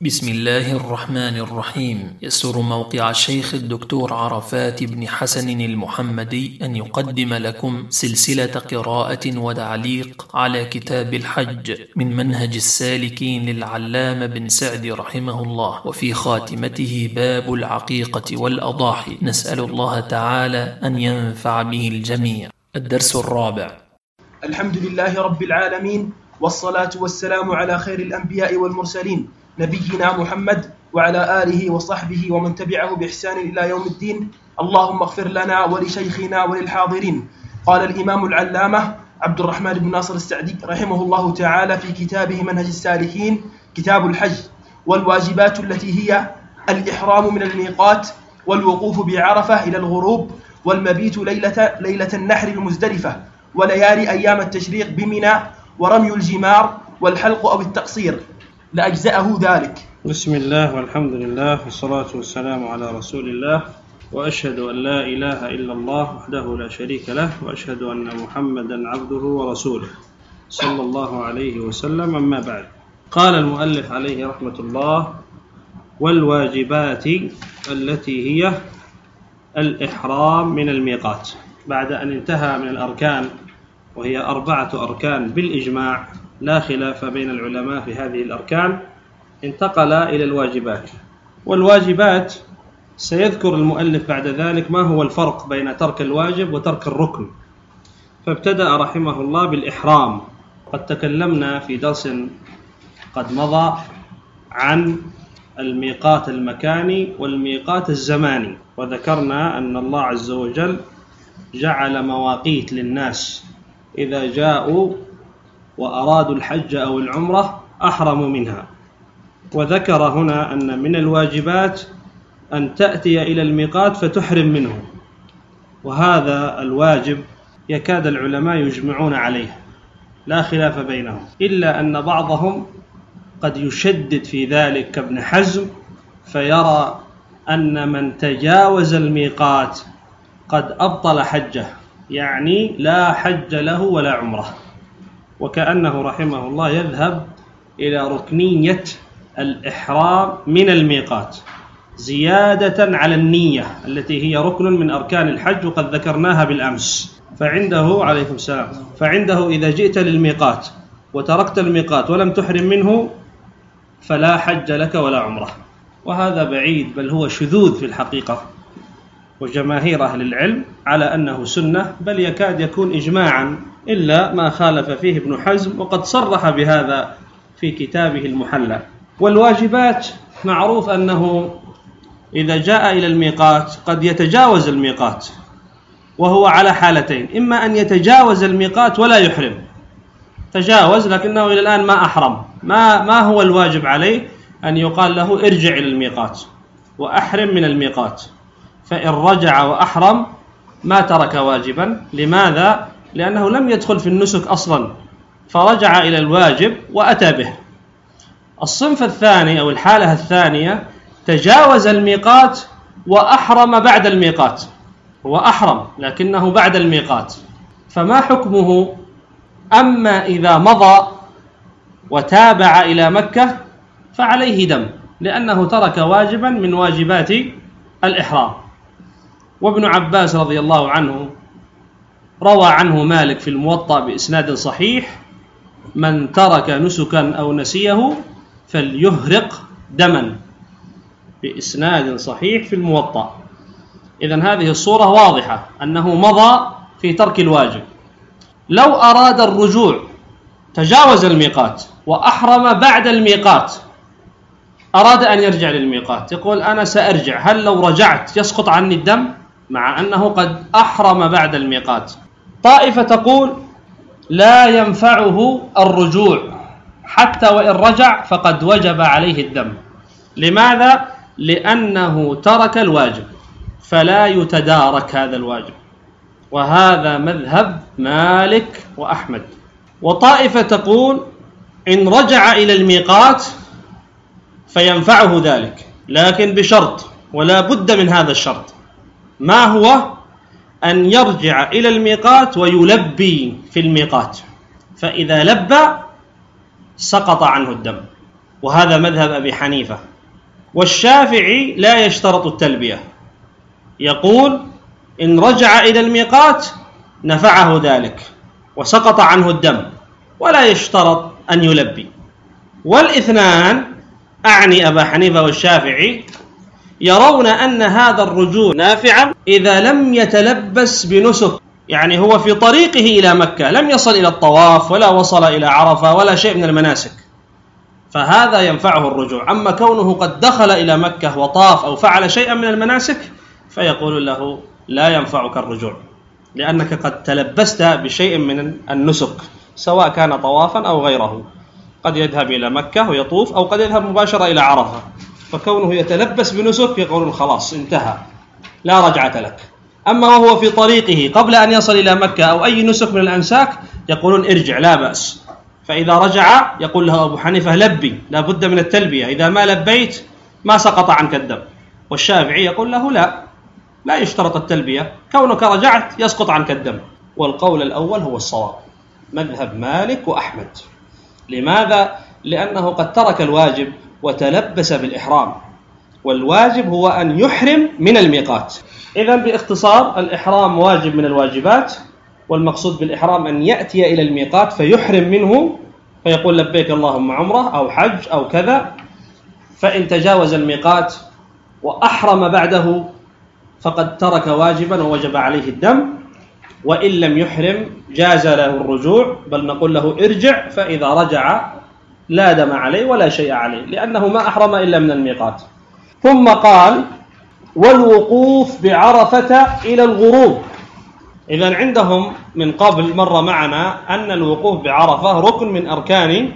بسم الله الرحمن الرحيم. يسر موقع الشيخ الدكتور عرفات بن حسن المحمدي أن يقدم لكم سلسلة قراءة وتعليق على كتاب الحج من منهج السالكين للعلامة بن سعد رحمه الله، وفي خاتمته باب العقيقة والأضاحي. نسأل الله تعالى أن ينفع به الجميع. الدرس الرابع. الحمد لله رب العالمين، والصلاة والسلام على خير الأنبياء والمرسلين نبينا محمد وعلى آله وصحبه ومن تبعه بإحسان إلى يوم الدين. اللهم اغفر لنا ولشيخنا وللحاضرين. قال الإمام العلامة عبد الرحمن بن ناصر السعدي رحمه الله تعالى في كتابه منهج السالكين كتاب الحج: والواجبات التي هي الإحرام من الميقات، والوقوف بعرفة إلى الغروب، والمبيت ليلة النحر بمزدلفة، وليالي أيام التشريق بمنى، ورمي الجمار، والحلق أو التقصير، لأجزأه ذلك. بسم الله والحمد لله والصلاة والسلام على رسول الله، وأشهد أن لا إله إلا الله وحده لا شريك له، وأشهد أن محمدا عبده ورسوله صلى الله عليه وسلم. أما بعد، قال المؤلف عليه رحمة الله: والواجبات التي هي الإحرام من الميقات. بعد أن انتهى من الأركان، وهي 4 أركان بالإجماع، لا خلاف بين العلماء في هذه الأركان، انتقل إلى الواجبات. والواجبات سيذكر المؤلف بعد ذلك ما هو الفرق بين ترك الواجب وترك الركن. فابتدأ رحمه الله بالإحرام. قد تكلمنا في درس قد مضى عن الميقات المكاني والميقات الزماني، وذكرنا أن الله عز وجل جعل مواقيت للناس إذا جاءوا وأرادوا الحج أو العمرة أحرموا منها. وذكر هنا أن من الواجبات أن تأتي إلى الميقات فتحرم منه، وهذا الواجب يكاد العلماء يجمعون عليه، لا خلاف بينهم، إلا أن بعضهم قد يشدد في ذلك كابن حزم، فيرى أن من تجاوز الميقات قد أبطل حجه، يعني لا حج له ولا عمره، وكأنه رحمه الله يذهب إلى ركنية الإحرام من الميقات زيادة على النية التي هي ركن من أركان الحج، وقد ذكرناها بالأمس. فعنده عليكم السلام، فعنده إذا جئت للميقات وتركت الميقات ولم تحرم منه فلا حج لك ولا عمره، وهذا بعيد، بل هو شذوذ في الحقيقة، وجماهير أهل العلم على أنه سنة، بل يكاد يكون إجماعا، إلا ما خالف فيه ابن حزم، وقد صرح بهذا في كتابه المحلى. والواجبات معروف أنه إذا جاء إلى الميقات قد يتجاوز الميقات، وهو على حالتين: إما أن يتجاوز الميقات ولا يحرم، تجاوز لكنه إلى الآن ما أحرم، ما هو الواجب عليه؟ أن يقال له ارجع إلى الميقات وأحرم من الميقات، فإن رجع وأحرم ما ترك واجبا. لماذا؟ لأنه لم يدخل في النسك أصلا، فرجع إلى الواجب وأتى به. الصنف الثاني أو الحالة الثانية: تجاوز الميقات وأحرم بعد الميقات، هو أحرم لكنه بعد الميقات، فما حكمه؟ أما إذا مضى وتابع إلى مكة فعليه دم، لأنه ترك واجبا من واجبات الإحرام. وابن عباس رضي الله عنه روى عنه مالك في الموطأ بإسناد صحيح: من ترك نسكا أو نسيه فليهرق دما، بإسناد صحيح في الموطأ. إذن هذه الصورة واضحة أنه مضى في ترك الواجب. لو أراد الرجوع، تجاوز الميقات وأحرم بعد الميقات، أراد أن يرجع للميقات، يقول أنا سأرجع، هل لو رجعت يسقط عني الدم؟ مع أنه قد أحرم بعد الميقات. طائفة تقول لا ينفعه الرجوع، حتى وإن رجع فقد وجب عليه الدم. لماذا؟ لأنه ترك الواجب، فلا يتدارك هذا الواجب، وهذا مذهب مالك وأحمد. وطائفة تقول إن رجع إلى الميقات فينفعه ذلك، لكن بشرط، ولا بد من هذا الشرط. ما هو؟ أن يرجع إلى الميقات ويلبي في الميقات، فإذا لبى سقط عنه الدم، وهذا مذهب أبي حنيفة. والشافعي لا يشترط التلبية، يقول إن رجع إلى الميقات نفعه ذلك وسقط عنه الدم، ولا يشترط أن يلبي. والاثنان، أعني أبا حنيفة والشافعي، يرون أن هذا الرجوع نافعا إذا لم يتلبس بنسك، يعني هو في طريقه إلى مكة لم يصل إلى الطواف ولا وصل إلى عرفة ولا شيء من المناسك، فهذا ينفعه الرجوع. أما كونه قد دخل إلى مكة وطاف أو فعل شيئا من المناسك فيقول له لا ينفعك الرجوع، لأنك قد تلبست بشيء من النسك، سواء كان طوافا أو غيره، قد يذهب إلى مكة ويطوف أو قد يذهب مباشرة إلى عرفة، فكونه يتلبس بنسك يقولون خلاص انتهى لا رجعة لك. أما وهو في طريقه قبل أن يصل إلى مكة أو أي نسك من الأنساك يقولون ارجع لا بأس. فإذا رجع يقول له أبو حنيفة لبي، لا بد من التلبية، إذا ما لبيت ما سقط عنك الدم. والشافعي يقول له لا يشترط التلبية، كونك رجعت يسقط عنك الدم. والقول الأول هو الصواب، مذهب مالك وأحمد. لماذا؟ لأنه قد ترك الواجب وتلبس بالإحرام، والواجب هو أن يحرم من الميقات. إذن باختصار الإحرام واجب من الواجبات، والمقصود بالإحرام أن يأتي إلى الميقات فيحرم منه فيقول لبيك اللهم عمرة أو حج أو كذا. فإن تجاوز الميقات وأحرم بعده فقد ترك واجبا ووجب عليه الدم، وإن لم يحرم جاز له الرجوع، بل نقول له ارجع، فإذا رجع لا دم عليه ولا شيء عليه، لأنه ما أحرم إلا من الميقات. ثم قال والوقوف بعرفة إلى الغروب. إذن عندهم من قبل مر معنا أن الوقوف بعرفة ركن من أركان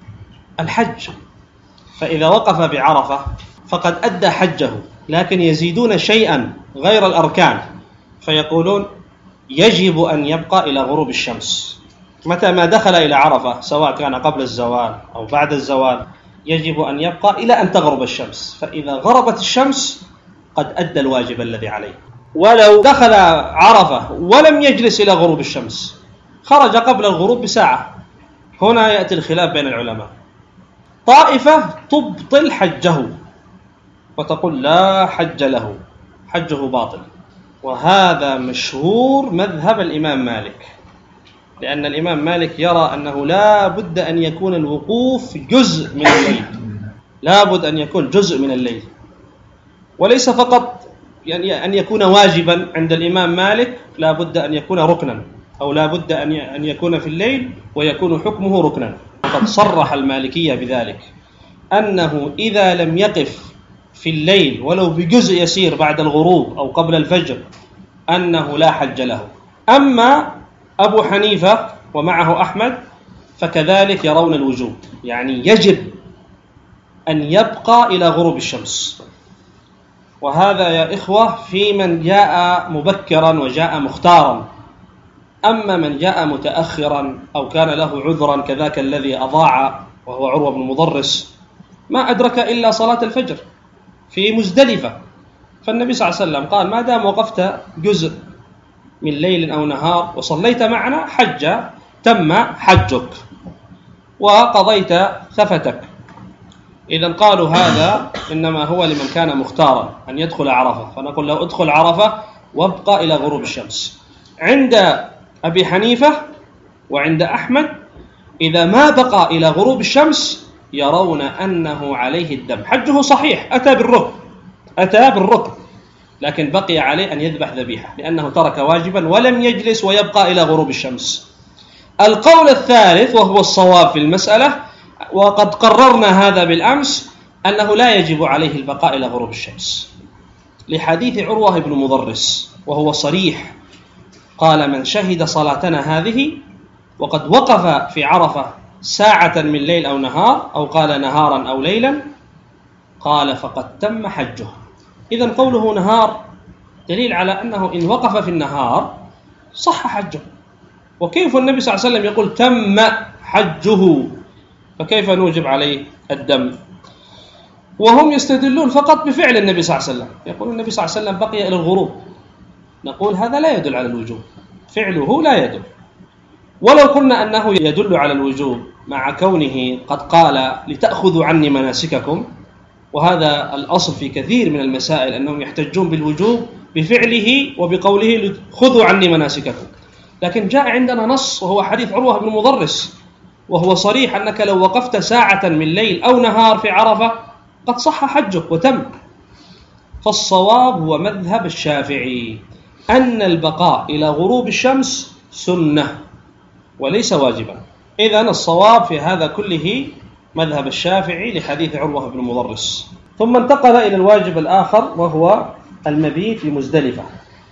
الحج، فإذا وقف بعرفة فقد أدى حجه، لكن يزيدون شيئا غير الأركان، فيقولون يجب أن يبقى إلى غروب الشمس. متى ما دخل إلى عرفة سواء كان قبل الزوال أو بعد الزوال يجب أن يبقى إلى أن تغرب الشمس، فإذا غربت الشمس قد أدى الواجب الذي عليه. ولو دخل عرفة ولم يجلس إلى غروب الشمس، خرج قبل الغروب بساعة، هنا يأتي الخلاف بين العلماء. طائفة تبطل حجه وتقول لا حج له، حجه باطل، وهذا مشهور مذهب الإمام مالك، لأن الإمام مالك يرى أنه لا بد أن يكون الوقوف جزء من الليل، لا بد أن يكون جزء من الليل، وليس فقط يعني أن يكون واجبا. عند الإمام مالك لا بد أن يكون ركنا، أو لا بد أن يكون في الليل ويكون حكمه ركنا. وقد صرح المالكية بذلك، أنه إذا لم يقف في الليل ولو بجزء يسير بعد الغروب أو قبل الفجر أنه لا حج له. أما أبو حنيفة ومعه أحمد فكذلك يرون الوجوب، يعني يجب أن يبقى إلى غروب الشمس. وهذا يا إخوة في من جاء مبكرا وجاء مختارا. أما من جاء متأخرا أو كان له عذرا كذاك الذي أضاع وهو عروة بن مضرس ما أدرك إلا صلاة الفجر في مزدلفة، فالنبي صلى الله عليه وسلم قال ما دام وقفت جزء من ليل أو نهار وصليت معنا حج تم حجك وقضيت ثفتك. إذن قالوا هذا إنما هو لمن كان مختارا أن يدخل عرفة، فنقول له ادخل عرفة وابقى إلى غروب الشمس. عند أبي حنيفة وعند أحمد إذا ما بقى إلى غروب الشمس يرون أنه عليه الدم، حجه صحيح أتى بالركن لكن بقي عليه أن يذبح ذبيحة لأنه ترك واجبا ولم يجلس ويبقى إلى غروب الشمس. القول الثالث وهو الصواب في المسألة، وقد قررنا هذا بالأمس، أنه لا يجب عليه البقاء إلى غروب الشمس، لحديث عروة بن مضرس وهو صريح، قال من شهد صلاتنا هذه وقد وقف في عرفة ساعة من ليل أو نهار، أو قال نهارا أو ليلا، قال فقد تم حجه. إذن قوله نهار دليل على أنه إن وقف في النهار صح حجه. وكيف النبي صلى الله عليه وسلم يقول تم حجه، فكيف نوجب عليه الدم؟ وهم يستدلون فقط بفعل النبي صلى الله عليه وسلم، يقول النبي صلى الله عليه وسلم بقي إلى الغروب، نقول هذا لا يدل على الوجوب، فعله لا يدل. ولو قلنا أنه يدل على الوجوب مع كونه قد قال لتأخذوا عني مناسككم، وهذا الأصل في كثير من المسائل أنهم يحتجون بالوجوب بفعله وبقوله خذوا عني مناسككم، لكن جاء عندنا نص وهو حديث عروة بن مضرس، وهو صريح أنك لو وقفت ساعة من ليل أو نهار في عرفة قد صح حجك وتم. فالصواب هو مذهب الشافعي أن البقاء إلى غروب الشمس سنة وليس واجبا. إذن الصواب في هذا كله مذهب الشافعي لحديث عروة بن مضرس. ثم انتقل إلى الواجب الآخر وهو المبيت بمزدلفة،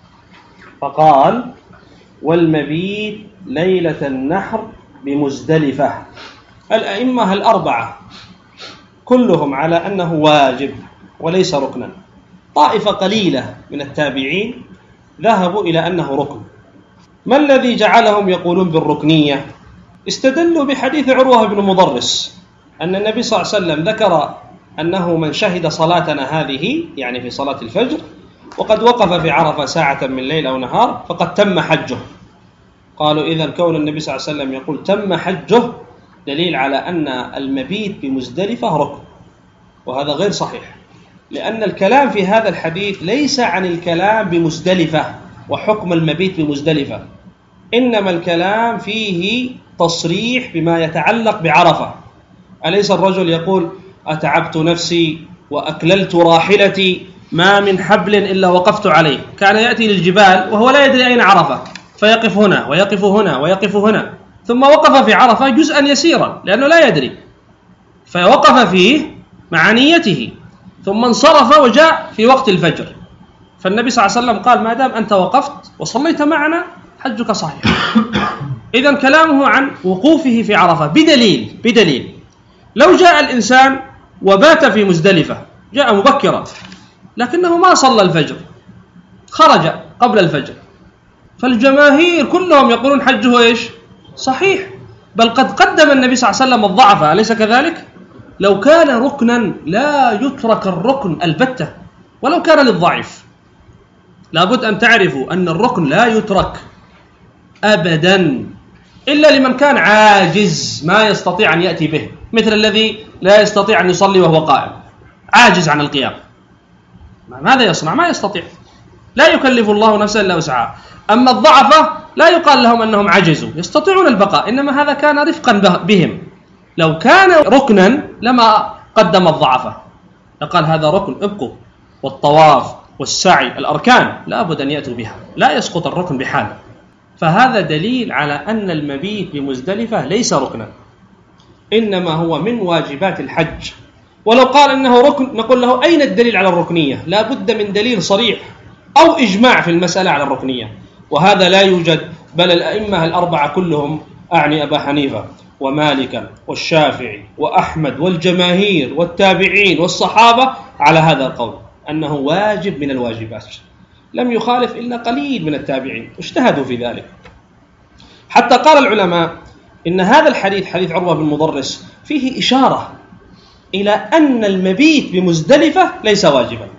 فقال والمبيت ليلة النحر بمزدلفة. الأئمة الأربعة كلهم على أنه واجب وليس ركنا. طائفة قليلة من التابعين ذهبوا إلى أنه ركن. ما الذي جعلهم يقولون بالركنية؟ استدلوا بحديث عروة بن مضرس أن النبي صلى الله عليه وسلم ذكر أنه من شهد صلاتنا هذه، يعني في صلاة الفجر، وقد وقف في عرفة ساعة من ليل أو نهار فقد تم حجه. قالوا إذن كون النبي صلى الله عليه وسلم يقول تم حجه دليل على أن المبيت بمزدلفة ركن، وهذا غير صحيح، لأن الكلام في هذا الحديث ليس عن الكلام بمزدلفة وحكم المبيت بمزدلفة، إنما الكلام فيه تصريح بما يتعلق بعرفة. أليس الرجل يقول أتعبت نفسي وأكللت راحلتي ما من حبل إلا وقفت عليه؟ كان يأتي للجبال وهو لا يدري أين عرفة، فيقف هنا ويقف هنا ويقف هنا، ثم وقف في عرفة جزءا يسيرا لأنه لا يدري، فوقف فيه مع نيته ثم انصرف وجاء في وقت الفجر. فالنبي صلى الله عليه وسلم قال ما دام أنت وقفت وصليت معنا حجك صحيح. إذن كلامه عن وقوفه في عرفة بدليل لو جاء الإنسان وبات في مزدلفة، جاء مبكرا لكنه ما صلى الفجر، خرج قبل الفجر، فالجماهير كلهم يقولون حجه إيش؟ صحيح، بل قد قدم النبي صلى الله عليه وسلم الضعف، أليس كذلك؟ لو كان ركنا لا يترك الركن البتة ولو كان للضعيف. لابد أن تعرفوا أن الركن لا يترك أبدا إلا لمن كان عاجز ما يستطيع أن يأتي به، مثل الذي لا يستطيع أن يصلي وهو قائم، عاجز عن القيام، ماذا يصنع؟ ما يستطيع، لا يكلف الله نفسا إلا وسعها. أما الضعفة لا يقال لهم أنهم عجزوا، يستطيعون البقاء، إنما هذا كان رفقا بهم. لو كان ركنا لما قدم الضعفة، لقال هذا ركن ابقوا، والطواف والسعي الأركان لا بد أن يأتوا بها، لا يسقط الركن بحال. فهذا دليل على أن المبيت بمزدلفة ليس ركنا، إنما هو من واجبات الحج. ولو قال إنه ركن نقول له أين الدليل على الركنية؟ لا بد من دليل صريح أو إجماع في المسألة على الركنية، وهذا لا يوجد. بل الأئمة الأربعة كلهم، أعني أبا حنيفة ومالكا والشافعي وأحمد والجماهير والتابعين والصحابة، على هذا القول أنه واجب من الواجبات. لم يخالف إلا قليل من التابعين، اجتهدوا في ذلك. حتى قال العلماء إن هذا الحديث، حديث عروة بن مضرس، فيه إشارة إلى أن المبيت بمزدلفة ليس واجبا،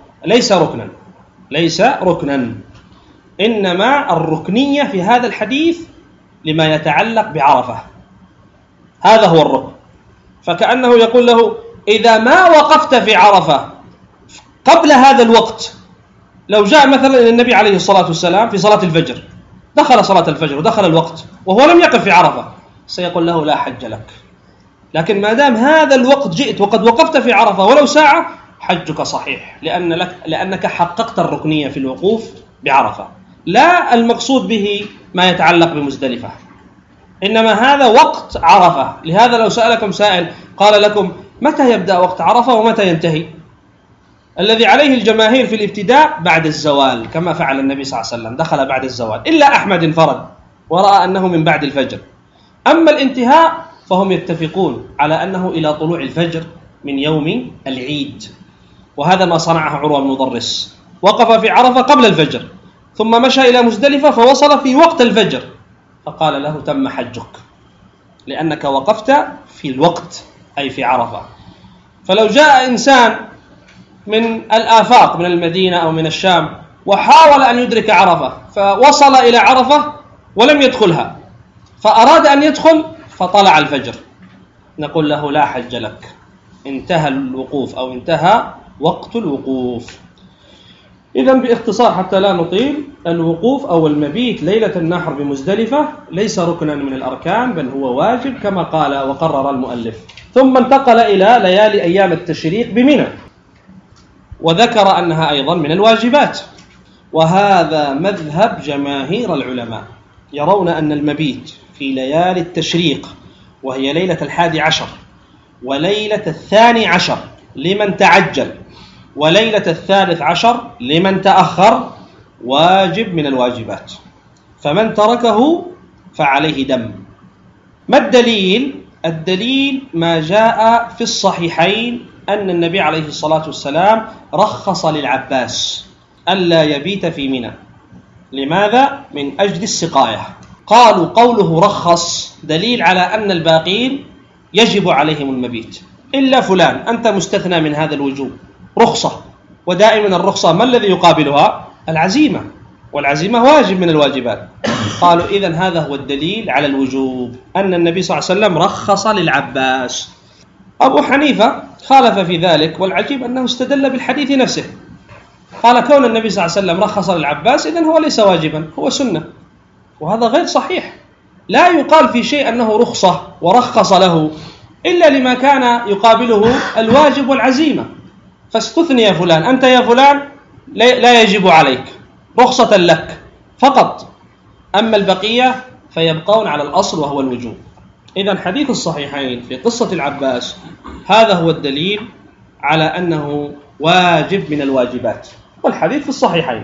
ليس ركنا، إنما الركنية في هذا الحديث لما يتعلق بعرفة، هذا هو الركن. فكأنه يقول له إذا ما وقفت في عرفة قبل هذا الوقت، لو جاء مثلا النبي عليه الصلاة والسلام في صلاة الفجر، دخل صلاة الفجر ودخل الوقت وهو لم يقف في عرفة، سيقول له لا حج لك. لكن ما دام هذا الوقت جئت وقد وقفت في عرفة ولو ساعة، حجك صحيح، لأنك حققت الركنية في الوقوف بعرفة. لا المقصود به ما يتعلق بمزدلفة، إنما هذا وقت عرفة. لهذا لو سألكم سائل قال لكم متى يبدأ وقت عرفة ومتى ينتهي؟ الذي عليه الجماهير في الابتداء بعد الزوال، كما فعل النبي صلى الله عليه وسلم، دخل بعد الزوال، إلا أحمد انفرد ورأى أنه من بعد الفجر. أما الانتهاء فهم يتفقون على أنه إلى طلوع الفجر من يوم العيد، وهذا ما صنعه عروة بن مضرس، وقف في عرفة قبل الفجر ثم مشى إلى مزدلفة فوصل في وقت الفجر، فقال له تم حجك لأنك وقفت في الوقت، أي في عرفة. فلو جاء إنسان من الآفاق، من المدينة أو من الشام، وحاول أن يدرك عرفة فوصل إلى عرفة ولم يدخلها، فأراد أن يدخل فطلع الفجر، نقول له لا حج لك، انتهى الوقوف أو انتهى وقت الوقوف. إذن باختصار حتى لا نطيل، الوقوف أو المبيت ليلة النحر بمزدلفة ليس ركنا من الأركان، بل هو واجب كما قال وقرر المؤلف. ثم انتقل إلى ليالي أيام التشريق بمنى، وذكر أنها أيضا من الواجبات. وهذا مذهب جماهير العلماء، يرون أن المبيت في ليالي التشريق، وهي ليلة 11 وليلة 12 لمن تعجل، وليلة 13 لمن تأخر، واجب من الواجبات، فمن تركه فعليه دم. ما الدليل؟ الدليل ما جاء في الصحيحين أن النبي عليه الصلاة والسلام رخص للعباس ألا يبيت في منى. لماذا؟ من أجل السقاية. قالوا قوله رخص دليل على أن الباقين يجب عليهم المبيت إلا فلان، أنت مستثنى من هذا الوجوب، رخصة. ودائما الرخصة ما الذي يقابلها؟ العزيمة، والعزيمة واجب من الواجبات. قالوا إذن هذا هو الدليل على الوجوب، أن النبي صلى الله عليه وسلم رخص للعباس. أبو حنيفة خالف في ذلك، والعجيب أنه استدل بالحديث نفسه، قال كون النبي صلى الله عليه وسلم رخص للعباس إذن هو ليس واجبا، هو سنة، وهذا غير صحيح. لا يقال في شيء أنه رخصة ورخص له إلا لما كان يقابله الواجب والعزيمة، فاستثني فلان، أنت يا فلان لا يجب عليك، رخصة لك فقط، أما البقية فيبقون على الأصل وهو الوجوب. إذن حديث الصحيحين في قصة العباس هذا هو الدليل على أنه واجب من الواجبات، والحديث في الصحيحين.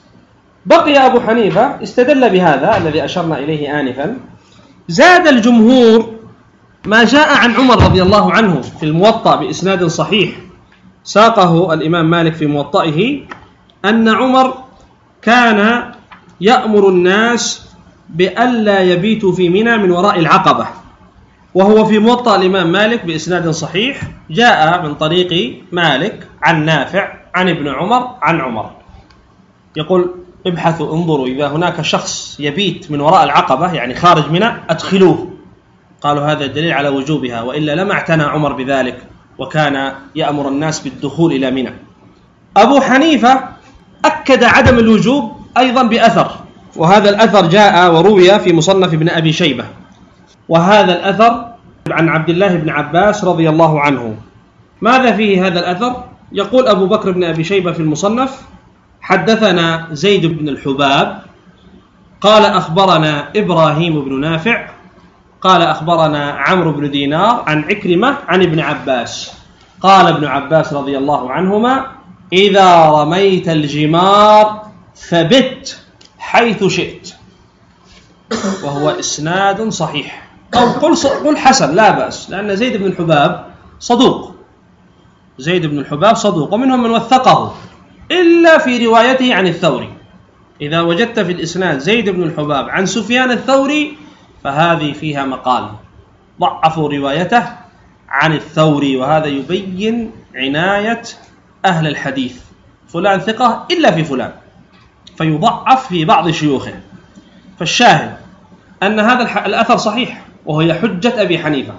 بقي أبو حنيفة استدل بهذا الذي أشرنا إليه آنفا. زاد الجمهور ما جاء عن عمر رضي الله عنه في الموطأ بإسناد صحيح، ساقه الإمام مالك في موطئه، أن عمر كان يأمر الناس بألا يبيتوا في منى من وراء العقبة، وهو في موطأ الإمام مالك بإسناد صحيح، جاء من طريق مالك عن نافع عن ابن عمر عن عمر، يقول ابحثوا انظروا إذا هناك شخص يبيت من وراء العقبة يعني خارج منى أدخلوه. قالوا هذا دليل على وجوبها، وإلا لما اعتنى عمر بذلك وكان يأمر الناس بالدخول إلى منى. أبو حنيفة أكد عدم الوجوب أيضا بأثر، وهذا الأثر جاء وروي في مصنف ابن أبي شيبة، وهذا الأثر عن عبد الله بن عباس رضي الله عنه. ماذا فيه هذا الأثر؟ يقول أبو بكر بن أبي شيبة في المصنف: حدثنا زيد بن الحباب قال أخبرنا إبراهيم بن نافع قال أخبرنا عمرو بن دينار عن عكرمة عن ابن عباس قال ابن عباس رضي الله عنهما: إذا رميت الجمار فبت حيث شئت. وهو إسناد صحيح، أو قل حسن لا بأس، لأن زيد بن الحباب صدوق، زيد بن الحباب صدوق، ومنهم من وثقه إلا في روايته عن الثوري. إذا وجدت في الإسناد زيد بن الحباب عن سفيان الثوري فهذه فيها مقال، ضعفوا روايته عن الثوري، وهذا يبين عناية أهل الحديث، فلان ثقة إلا في فلان، فيضعف في بعض شيوخه. فالشاهد أن هذا الأثر صحيح، وهي حجة أبي حنيفة.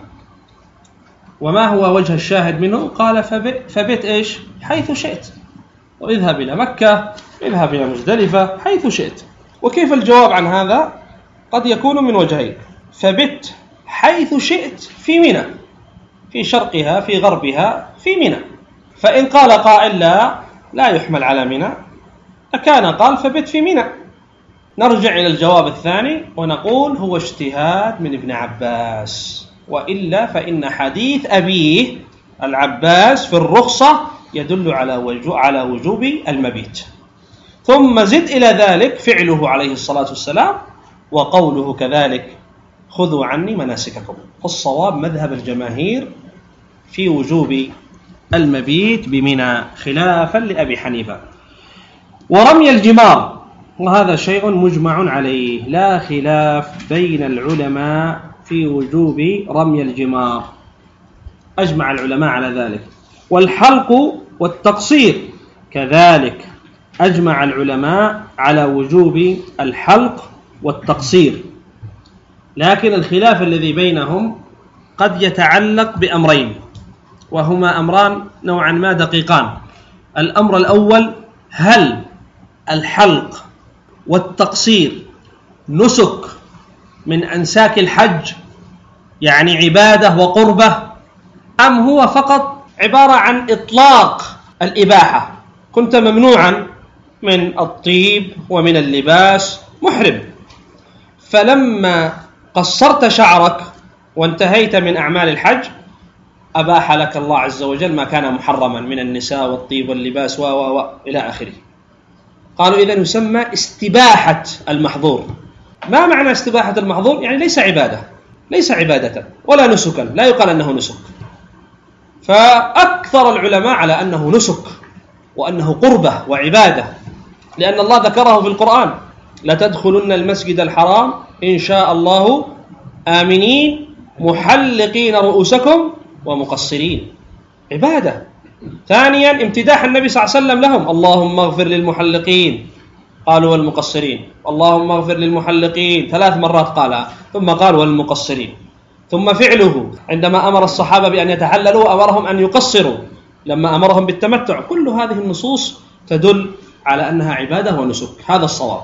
وما هو وجه الشاهد منه؟ قال فبت إيش؟ حيث شئت، واذهب إلى مكة، اذهب إلى مزدلفة، حيث شئت. وكيف الجواب عن هذا؟ قد يكون من وجهين: فبت حيث شئت في منى، في شرقها في غربها في منى. فإن قال قائل لا يحمل على منى، لكان قال فبت في منى. نرجع إلى الجواب الثاني ونقول هو اجتهاد من ابن عباس، وإلا فإن حديث أبيه العباس في الرخصة يدل على وجوب المبيت. ثم زد إلى ذلك فعله عليه الصلاة والسلام وقوله كذلك: خذوا عني مناسككم. فالصواب مذهب الجماهير في وجوب المبيت بمنى خلافا لأبي حنيفة. ورمي الجمار، وهذا شيء مجمع عليه، لا خلاف بين العلماء في وجوب رمي الجمار، أجمع العلماء على ذلك. والحلق والتقصير كذلك أجمع العلماء على وجوب الحلق والتقصير، لكن الخلاف الذي بينهم قد يتعلق بأمرين، وهما أمران نوعا ما دقيقان. الأمر الأول: هل الحلق والتقصير نسك من أنساك الحج، يعني عبادة وقربة، أم هو فقط عبارة عن إطلاق الإباحة؟ كنت ممنوعا من الطيب ومن اللباس محرم، فلما قصرت شعرك وانتهيت من أعمال الحج أباح لك الله عز وجل ما كان محرما من النساء والطيب واللباس إلى آخره. قالوا إذن يسمى استباحة المحظور. ما معنى استباحة المحظور؟ يعني ليس عبادة، ليس عبادة ولا نسكا، لا يقال أنه نسك. فأكثر العلماء على أنه نسك وأنه قربة وعبادة، لأن الله ذكره في القرآن: لتدخلن المسجد الحرام إن شاء الله آمنين محلقين رؤوسكم ومقصرين، عبادة. ثانيا امتداح النبي صلى الله عليه وسلم لهم: اللهم اغفر للمحلقين، قالوا والمقصرين، اللهم اغفر للمحلقين 3 مرات قالها، ثم قال والمقصرين. ثم فعله عندما أمر الصحابة بأن يتحللوا أمرهم أن يقصروا، لما أمرهم بالتمتع. كل هذه النصوص تدل على أنها عبادة ونسك. هذا الصواب،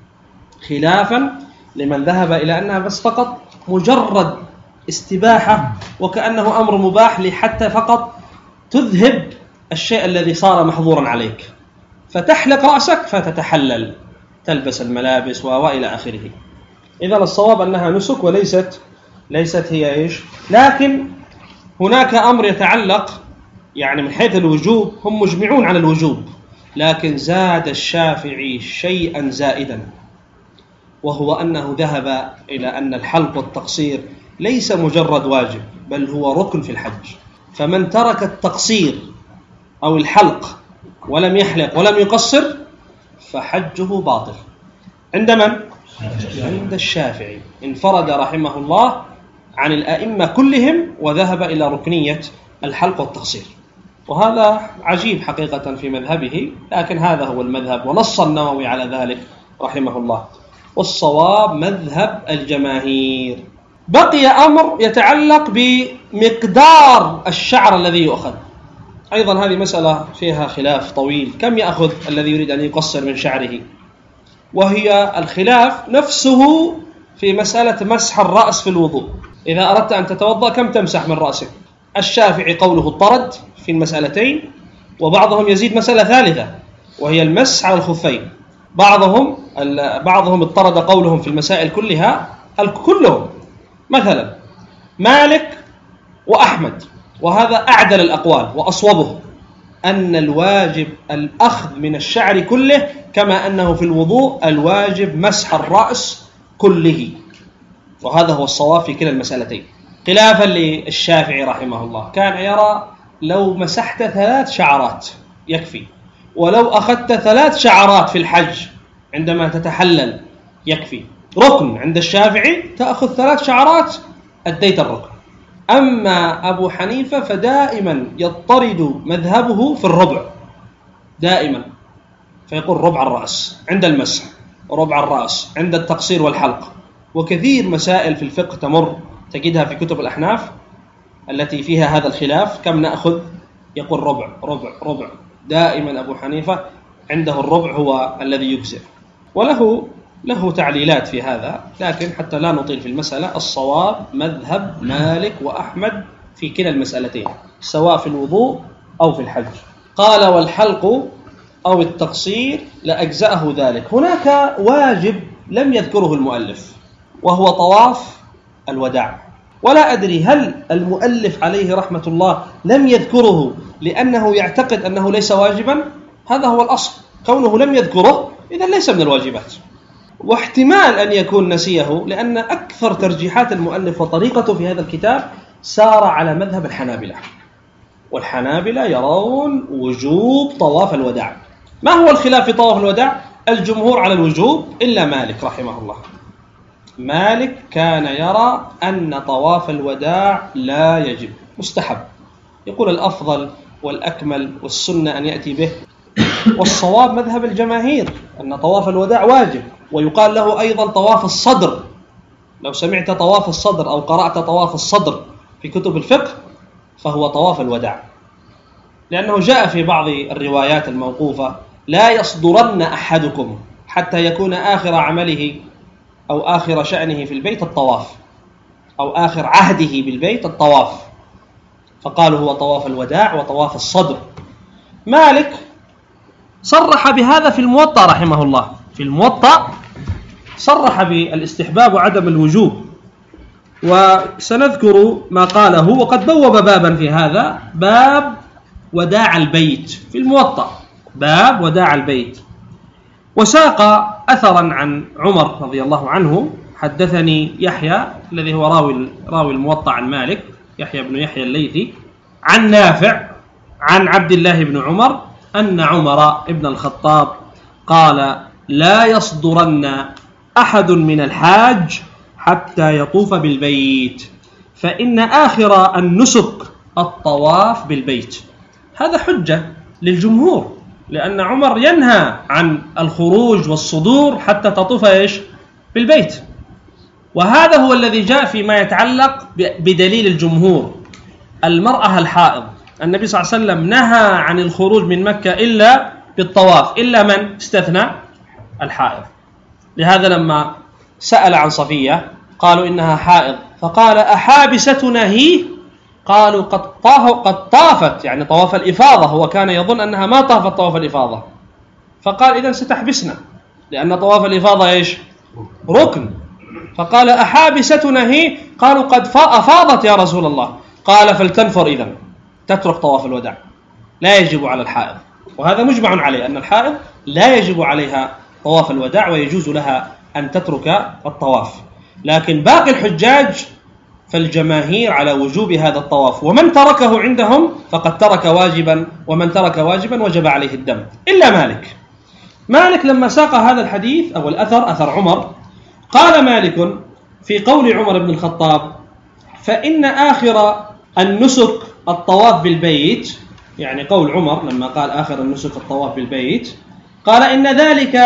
خلافا لمن ذهب إلى أنها بس فقط مجرد استباحة، وكأنه أمر مباح لحتى فقط تذهب الشيء الذي صار محظورا عليك، فتحلق رأسك فتتحلل، تلبس الملابس وإلى آخره. إذا الصواب أنها نسك وليست هي إيش. لكن هناك أمر يتعلق يعني من حيث الوجوب، هم مجمعون على الوجوب، لكن زاد الشافعي شيئا زائدا، وهو أنه ذهب إلى أن الحلق والتقصير ليس مجرد واجب، بل هو ركن في الحج. فمن ترك التقصير أو الحلق ولم يحلق ولم يقصر فحجه باطل. عند من؟ عند الشافعي. انفرد رحمه الله عن الأئمة كلهم وذهب إلى ركنية الحلق والتقصير، وهذا عجيب حقيقة في مذهبه، لكن هذا هو المذهب، ونص النووي على ذلك رحمه الله. والصواب مذهب الجماهير. بقي أمر يتعلق بمقدار الشعر الذي يؤخذ، أيضا هذه مسألة فيها خلاف طويل، كم يأخذ الذي يريد أن يقصر من شعره؟ وهي الخلاف نفسه في مسألة مسح الرأس في الوضوء. إذا أردت أن تتوضأ كم تمسح من رأسك؟ الشافعي قوله الطرد في المسألتين، وبعضهم يزيد مسألة ثالثة وهي المسح على الخفين. بعضهم اضطرد قولهم في المسائل كلها كلهم، مثلا مالك وأحمد، وهذا أعدل الأقوال وأصوبه، أن الواجب الأخذ من الشعر كله، كما أنه في الوضوء الواجب مسح الرأس كله، وهذا هو الصواب في كلا المسألتين. خلافا للشافعي رحمه الله، كان يرى لو مسحت 3 شعرات يكفي، ولو أخذت 3 شعرات في الحج عندما تتحلل يكفي. ركن عند الشافعي تأخذ 3 شعرات أديت الركن. أما أبو حنيفة فدائما يضطرد مذهبه في الربع دائما، فيقول ربع الرأس عند المسح، ربع الرأس عند التقصير والحلق. وكثير مسائل في الفقه تمر تجدها في كتب الأحناف التي فيها هذا الخلاف، كم نأخذ؟ يقول ربع ربع ربع. دائما أبو حنيفة عنده الربع هو الذي يجزئ، وله تعليلات في هذا، لكن حتى لا نطيل في المسألة، الصواب مذهب مالك وأحمد في كلا المسألتين، سواء في الوضوء أو في الحج. قال والحلق أو التقصير لأجزأه ذلك. هناك واجب لم يذكره المؤلف وهو طواف الوداع، ولا أدري هل المؤلف عليه رحمة الله لم يذكره لأنه يعتقد أنه ليس واجبا؟ هذا هو الأصل، كونه لم يذكره إذن ليس من الواجبات، واحتمال أن يكون نسيه، لأن أكثر ترجيحات المؤلف وطريقته في هذا الكتاب سار على مذهب الحنابلة، والحنابلة يرون وجوب طواف الوداع. ما هو الخلاف في طواف الوداع؟ الجمهور على الوجوب إلا مالك رحمه الله. مالك كان يرى أن طواف الوداع لا يجب، مستحب، يقول الأفضل والأكمل والسنة أن يأتي به. والصواب مذهب الجماهير أن طواف الوداع واجب، ويقال له أيضا طواف الصدر، لو سمعت طواف الصدر أو قرأت طواف الصدر في كتب الفقه فهو طواف الوداع، لأنه جاء في بعض الروايات الموقوفة: لا يصدرن أحدكم حتى يكون آخر عمله أو آخر شأنه في البيت الطواف، أو آخر عهده بالبيت الطواف، فقالوا هو طواف الوداع وطواف الصدر. مالك صرح بهذا في الموطأ رحمه الله، في الموطأ صرح بالاستحباب وعدم الوجوب، وسنذكر ما قاله، وقد بوب بابا في هذا، باب وداع البيت في الموطأ، باب وداع البيت. وساق أثرا عن عمر رضي الله عنه: حدثني يحيى الذي هو راوي الموطأ عن مالك، يحيى بن يحيى الليثي، عن نافع عن عبد الله بن عمر أن عمر بن الخطاب قال: لا يصدرن أحد من الحاج حتى يطوف بالبيت، فإن آخر النسك الطواف بالبيت. هذا حجة للجمهور، لأن عمر ينهى عن الخروج والصدور حتى تطوف بالبيت، وهذا هو الذي جاء فيما يتعلق بدليل الجمهور. المرأة الحائض النبي صلى الله عليه وسلم نهى عن الخروج من مكة إلا بالطواف، إلا من استثنى الحائض. لهذا لما سأل عن صفية قالوا إنها حائض، فقال: أحابستنا هي؟ قالوا قد طافت، يعني طواف الإفاضة، هو كان يظن أنها ما طافت طواف الإفاضة، فقال: إذن ستحبسنا، لأن طواف الإفاضة ركن. فقال: أحابستنا هي؟ قالوا قد أفاضت يا رسول الله. قال: فلتنفر إذن، تترك طواف الوداع، لا يجب على الحائض. وهذا مجمع عليه أن الحائض لا يجب عليها طواف الوداع ويجوز لها أن تترك الطواف. لكن باقي الحجاج فالجماهير على وجوب هذا الطواف، ومن تركه عندهم فقد ترك واجبا، ومن ترك واجبا وجب عليه الدم، إلا مالك. مالك لما ساق هذا الحديث أو الأثر، أثر عمر، قال مالك في قول عمر بن الخطاب: فإن آخر النسك الطواف بالبيت، يعني قول عمر لما قال آخر النسك الطواف بالبيت، قال: إن ذلك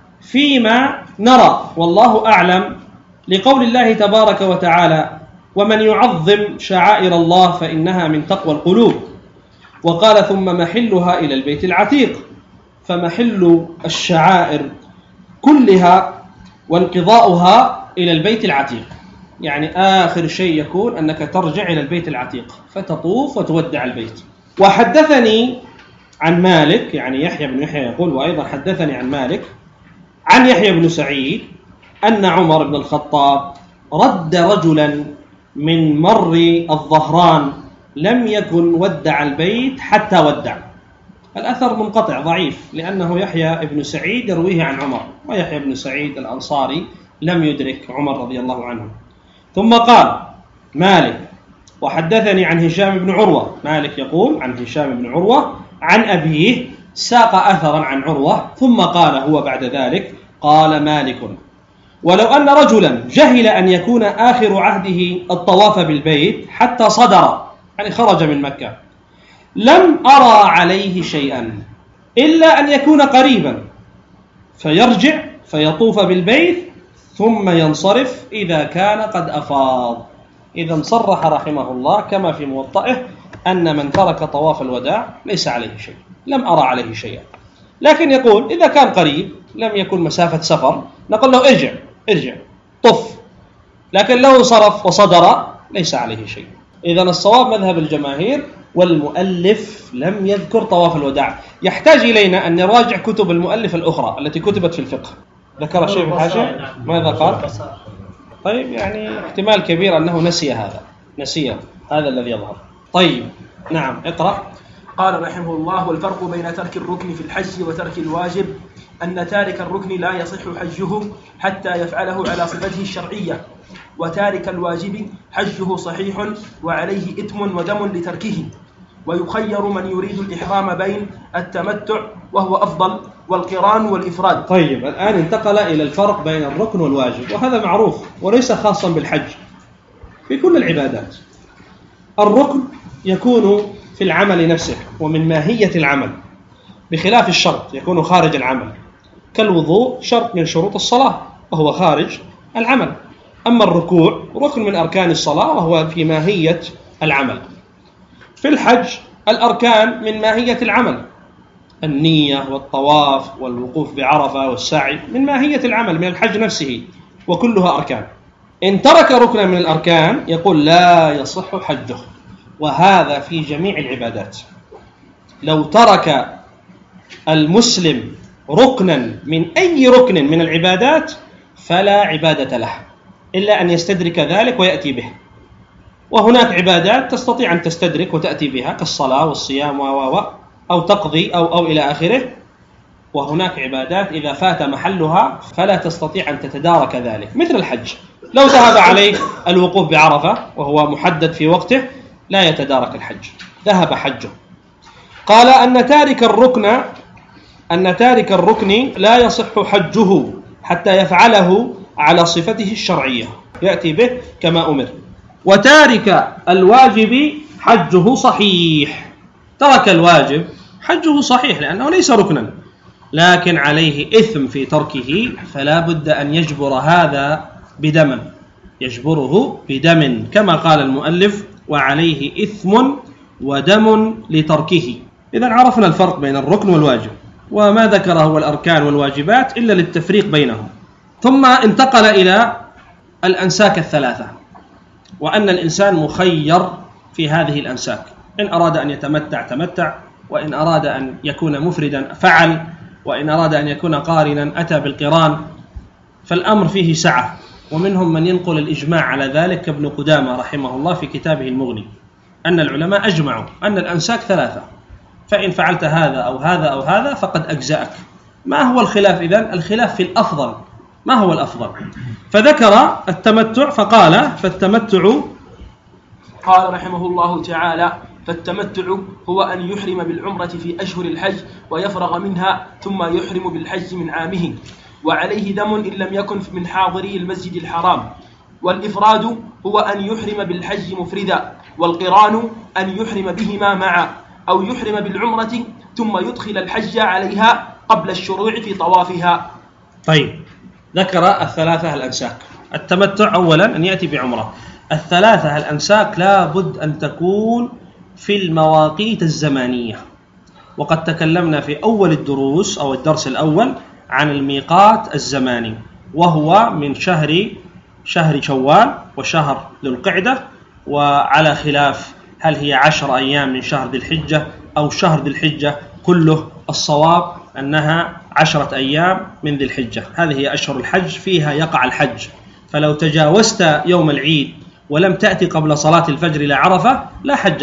فيما نرى والله أعلم، لقول الله تبارك وتعالى: ومن يعظم شعائر الله فإنها من تقوى القلوب. وقال: ثم محلها إلى البيت العتيق، فمحل الشعائر كلها وانقضاؤها إلى البيت العتيق، يعني آخر شيء يكون أنك ترجع إلى البيت العتيق فتطوف وتودع البيت. وحدثني عن مالك، يعني يحيى بن يحيى يقول: وأيضا حدثني عن مالك عن يحيى بن سعيد أن عمر بن الخطاب رد رجلا من مر الظهران لم يكن ودع البيت حتى ودع. الأثر منقطع ضعيف، لأنه يحيى بن سعيد يرويه عن عمر، ويحيى بن سعيد الأنصاري لم يدرك عمر رضي الله عنه. ثم قال مالك: وحدثني عن هشام بن عروة، مالك يقول عن هشام بن عروة عن أبيه، ساق أثرا عن عروة، ثم قال هو بعد ذلك: قال مالك: ولو أن رجلا جهل أن يكون آخر عهده الطواف بالبيت حتى صدر، يعني خرج من مكة، لم أرى عليه شيئا إلا أن يكون قريبا، فيرجع فيطوف بالبيت ثم ينصرف إذا كان قد أفاض. إذا صرح رحمه الله كما في موطئه أن من ترك طواف الوداع ليس عليه شيء، لم أرى عليه شيئا. لكن يقول إذا كان قريب لم يكن مسافة سفر نقول له ارجع طف، لكن لو صرف وصدر ليس عليه شيء. إذا الصواب مذهب الجماهير، والمؤلف لم يذكر طواف الوداع. يحتاج إلينا أن نراجع كتب المؤلف الأخرى التي كتبت في الفقه. ذكر شيء في الحاشية؟ ماذا قال؟ طيب، يعني احتمال كبير أنه نسي هذا الذي يظهر. طيب نعم، اقرأ. قال رحمه الله: والفرق بين ترك الركن في الحج وترك الواجب أن تارك الركن لا يصح حجه حتى يفعله على صفته الشرعية، وتارك الواجب حجه صحيح وعليه إثم ودم لتركه، ويخير من يريد الإحرام بين التمتع وهو أفضل والقران والإفراد. طيب، الآن انتقل إلى الفرق بين الركن والواجب، وهذا معروف وليس خاصا بالحج، في كل العبادات. الركن يكون في العمل نفسه ومن ماهية العمل، بخلاف الشرط يكون خارج العمل، كالوضوء شرط من شروط الصلاة وهو خارج العمل. أما الركوع ركن من أركان الصلاة وهو في ماهية العمل. في الحج الأركان من ماهية العمل، النية والطواف والوقوف بعرفة والسعي من ماهية العمل من الحج نفسه، وكلها أركان. إن ترك ركنا من الأركان يقول لا يصح حجه، وهذا في جميع العبادات. لو ترك المسلم ركنا من أي ركن من العبادات فلا عبادة له إلا أن يستدرك ذلك ويأتي به. وهناك عبادات تستطيع أن تستدرك وتأتي بها كالصلاة والصيام أو تقضي أو إلى آخره، وهناك عبادات إذا فات محلها فلا تستطيع أن تتدارك ذلك، مثل الحج. لو ذهب عليه الوقوف بعرفة وهو محدد في وقته لا يتدارك الحج، ذهب حجه. قال أن تارك الركن لا يصح حجه حتى يفعله على صفته الشرعية، يأتي به كما أمر. وتارك الواجب حجه صحيح، ترك الواجب حجه صحيح لأنه ليس ركنا، لكن عليه إثم في تركه، فلا بد أن يجبر هذا بدم، يجبره بدم كما قال المؤلف وعليه إثم ودم لتركه. إذن عرفنا الفرق بين الركن والواجب، وما ذكره هو الأركان والواجبات إلا للتفريق بينهم. ثم انتقل إلى الأنساك الثلاثة، وأن الإنسان مخير في هذه الأنساك، إن أراد أن يتمتع تمتع، وإن أراد أن يكون مفردا فعل، وإن أراد أن يكون قارنا أتى بالقران، فالأمر فيه سعة. ومنهم من ينقل الإجماع على ذلك كابن قدامة رحمه الله في كتابه المغني، أن العلماء أجمعوا أن الأنساك ثلاثة، فإن فعلت هذا أو هذا أو هذا فقد أجزأك. ما هو الخلاف إذن؟ الخلاف في الأفضل، ما هو الأفضل؟ فذكر التمتع فقال فالتمتع، قال رحمه الله تعالى: فالتمتع هو أن يحرم بالعمرة في أشهر الحج ويفرغ منها ثم يحرم بالحج من عامه، وعليه دم إن لم يكن من حاضري المسجد الحرام. والإفراد هو أن يحرم بالحج مفردا، والقران أن يحرم بهما معا، أو يحرم بالعمرة ثم يدخل الحج عليها قبل الشروع في طوافها. طيب، ذكر الثلاثة الأنساك. التمتع أولا أن يأتي بعمرة. الثلاثة الأنساك لا بد أن تكون في المواقيت الزمانية، وقد تكلمنا في أول الدروس أو الدرس الأول عن الميقات الزماني، وهو من شهر شوال وشهر ذو القعدة، وعلى خلاف هل هي 10 أيام من شهر ذي الحجة أو شهر ذي الحجة كله. الصواب أنها 10 أيام من ذي الحجة، هذه هي أشهر الحج، فيها يقع الحج. فلو تجاوزت يوم العيد ولم تأتي قبل صلاة الفجر إلى عرفة لا حج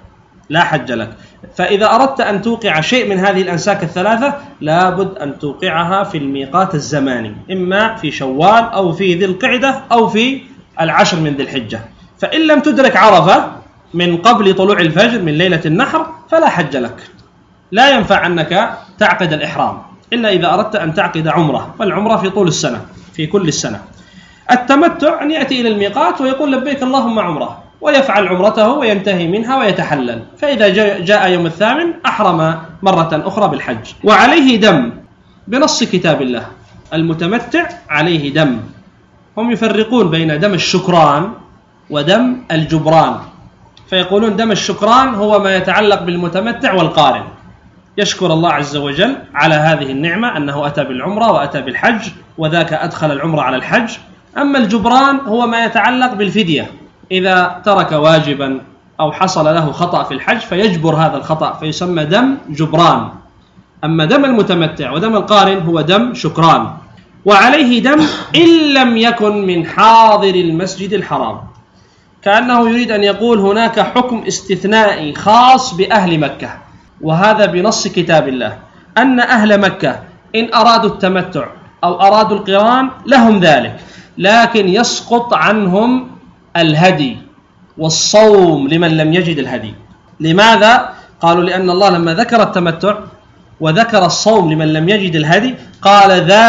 لك. فإذا أردت أن توقع شيء من هذه الأنساك الثلاثة لابد أن توقعها في الميقات الزماني، إما في شوال أو في ذي القعدة أو في 10 من ذي الحجة. فإن لم تدرك عرفة من قبل طلوع الفجر من ليلة النحر فلا حج لك، لا ينفع أنك تعقد الإحرام إلا إذا أردت أن تعقد عمرة، والعمرة في طول السنة في كل السنة. التمتع أن يأتي إلى الميقات ويقول لبيك اللهم عمرة، ويفعل عمرته وينتهي منها ويتحلل، فإذا جاء يوم الثامن أحرم مرة أخرى بالحج. وعليه دم بنص كتاب الله، المتمتع عليه دم. هم يفرقون بين دم الشكران ودم الجبران، فيقولون دم الشكران هو ما يتعلق بالمتمتع والقارن، يشكر الله عز وجل على هذه النعمة أنه أتى بالعمرة وأتى بالحج، وذاك أدخل العمرة على الحج. أما الجبران هو ما يتعلق بالفدية، إذا ترك واجبا أو حصل له خطأ في الحج فيجبر هذا الخطأ، فيسمى دم جبران. أما دم المتمتع ودم القارن هو دم شكران. وعليه دم إن لم يكن من حاضر المسجد الحرام، كأنه يريد أن يقول هناك حكم استثنائي خاص بأهل مكة، وهذا بنص كتاب الله أن أهل مكة إن أرادوا التمتع أو أرادوا القران لهم ذلك، لكن يسقط عنهم الهدي والصوم لمن لم يجد الهدي. لماذا؟ قالوا لأن الله لما ذكر التمتع وذكر الصوم لمن لم يجد الهدي قال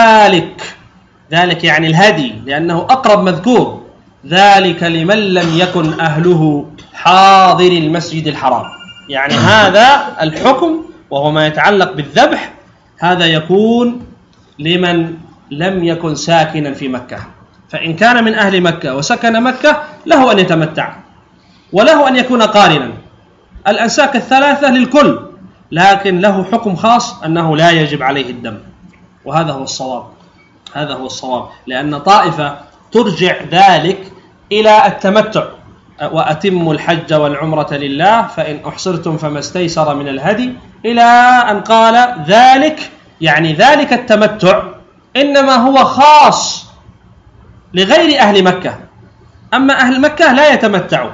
ذلك يعني الهدي، لأنه أقرب مذكور، ذلك لمن لم يكن أهله حاضر المسجد الحرام. يعني هذا الحكم وهو ما يتعلق بالذبح هذا يكون لمن لم يكن ساكنا في مكة، فإن كان من أهل مكة وسكن مكة له أن يتمتع وله أن يكون قارنا. الأنساك الثلاثة للكل، لكن له حكم خاص أنه لا يجب عليه الدم، وهذا هو الصواب. هذا هو الصواب، لأن طائفة ترجع ذلك إلى التمتع، وأتموا الحج والعمرة لله فإن أحصرتم فما استيسر من الهدي، إلى أن قال ذلك يعني ذلك التمتع إنما هو خاص لغير أهل مكة، أما أهل مكة لا يتمتعوا،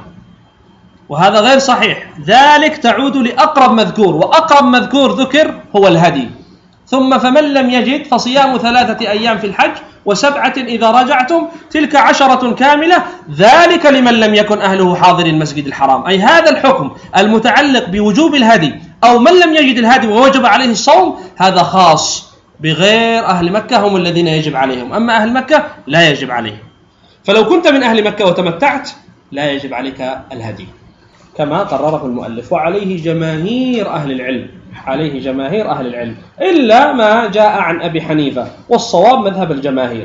وهذا غير صحيح. ذلك تعود لأقرب مذكور، وأقرب مذكور ذكر هو الهدي. ثم فمن لم يجد فصيام 3 أيام في الحج و7 إذا رجعتم تلك 10 كاملة، ذلك لمن لم يكن أهله حاضر المسجد الحرام. أي هذا الحكم المتعلق بوجوب الهدي أو من لم يجد الهدي ووجب عليه الصوم، هذا خاص بغير أهل مكة، هم الذين يجب عليهم، أما أهل مكة لا يجب عليهم. فلو كنت من أهل مكة وتمتعت لا يجب عليك الهدي كما قرره المؤلف، وعليه جماهير أهل العلم، عليه جماهير أهل العلم، إلا ما جاء عن أبي حنيفة، والصواب مذهب الجماهير.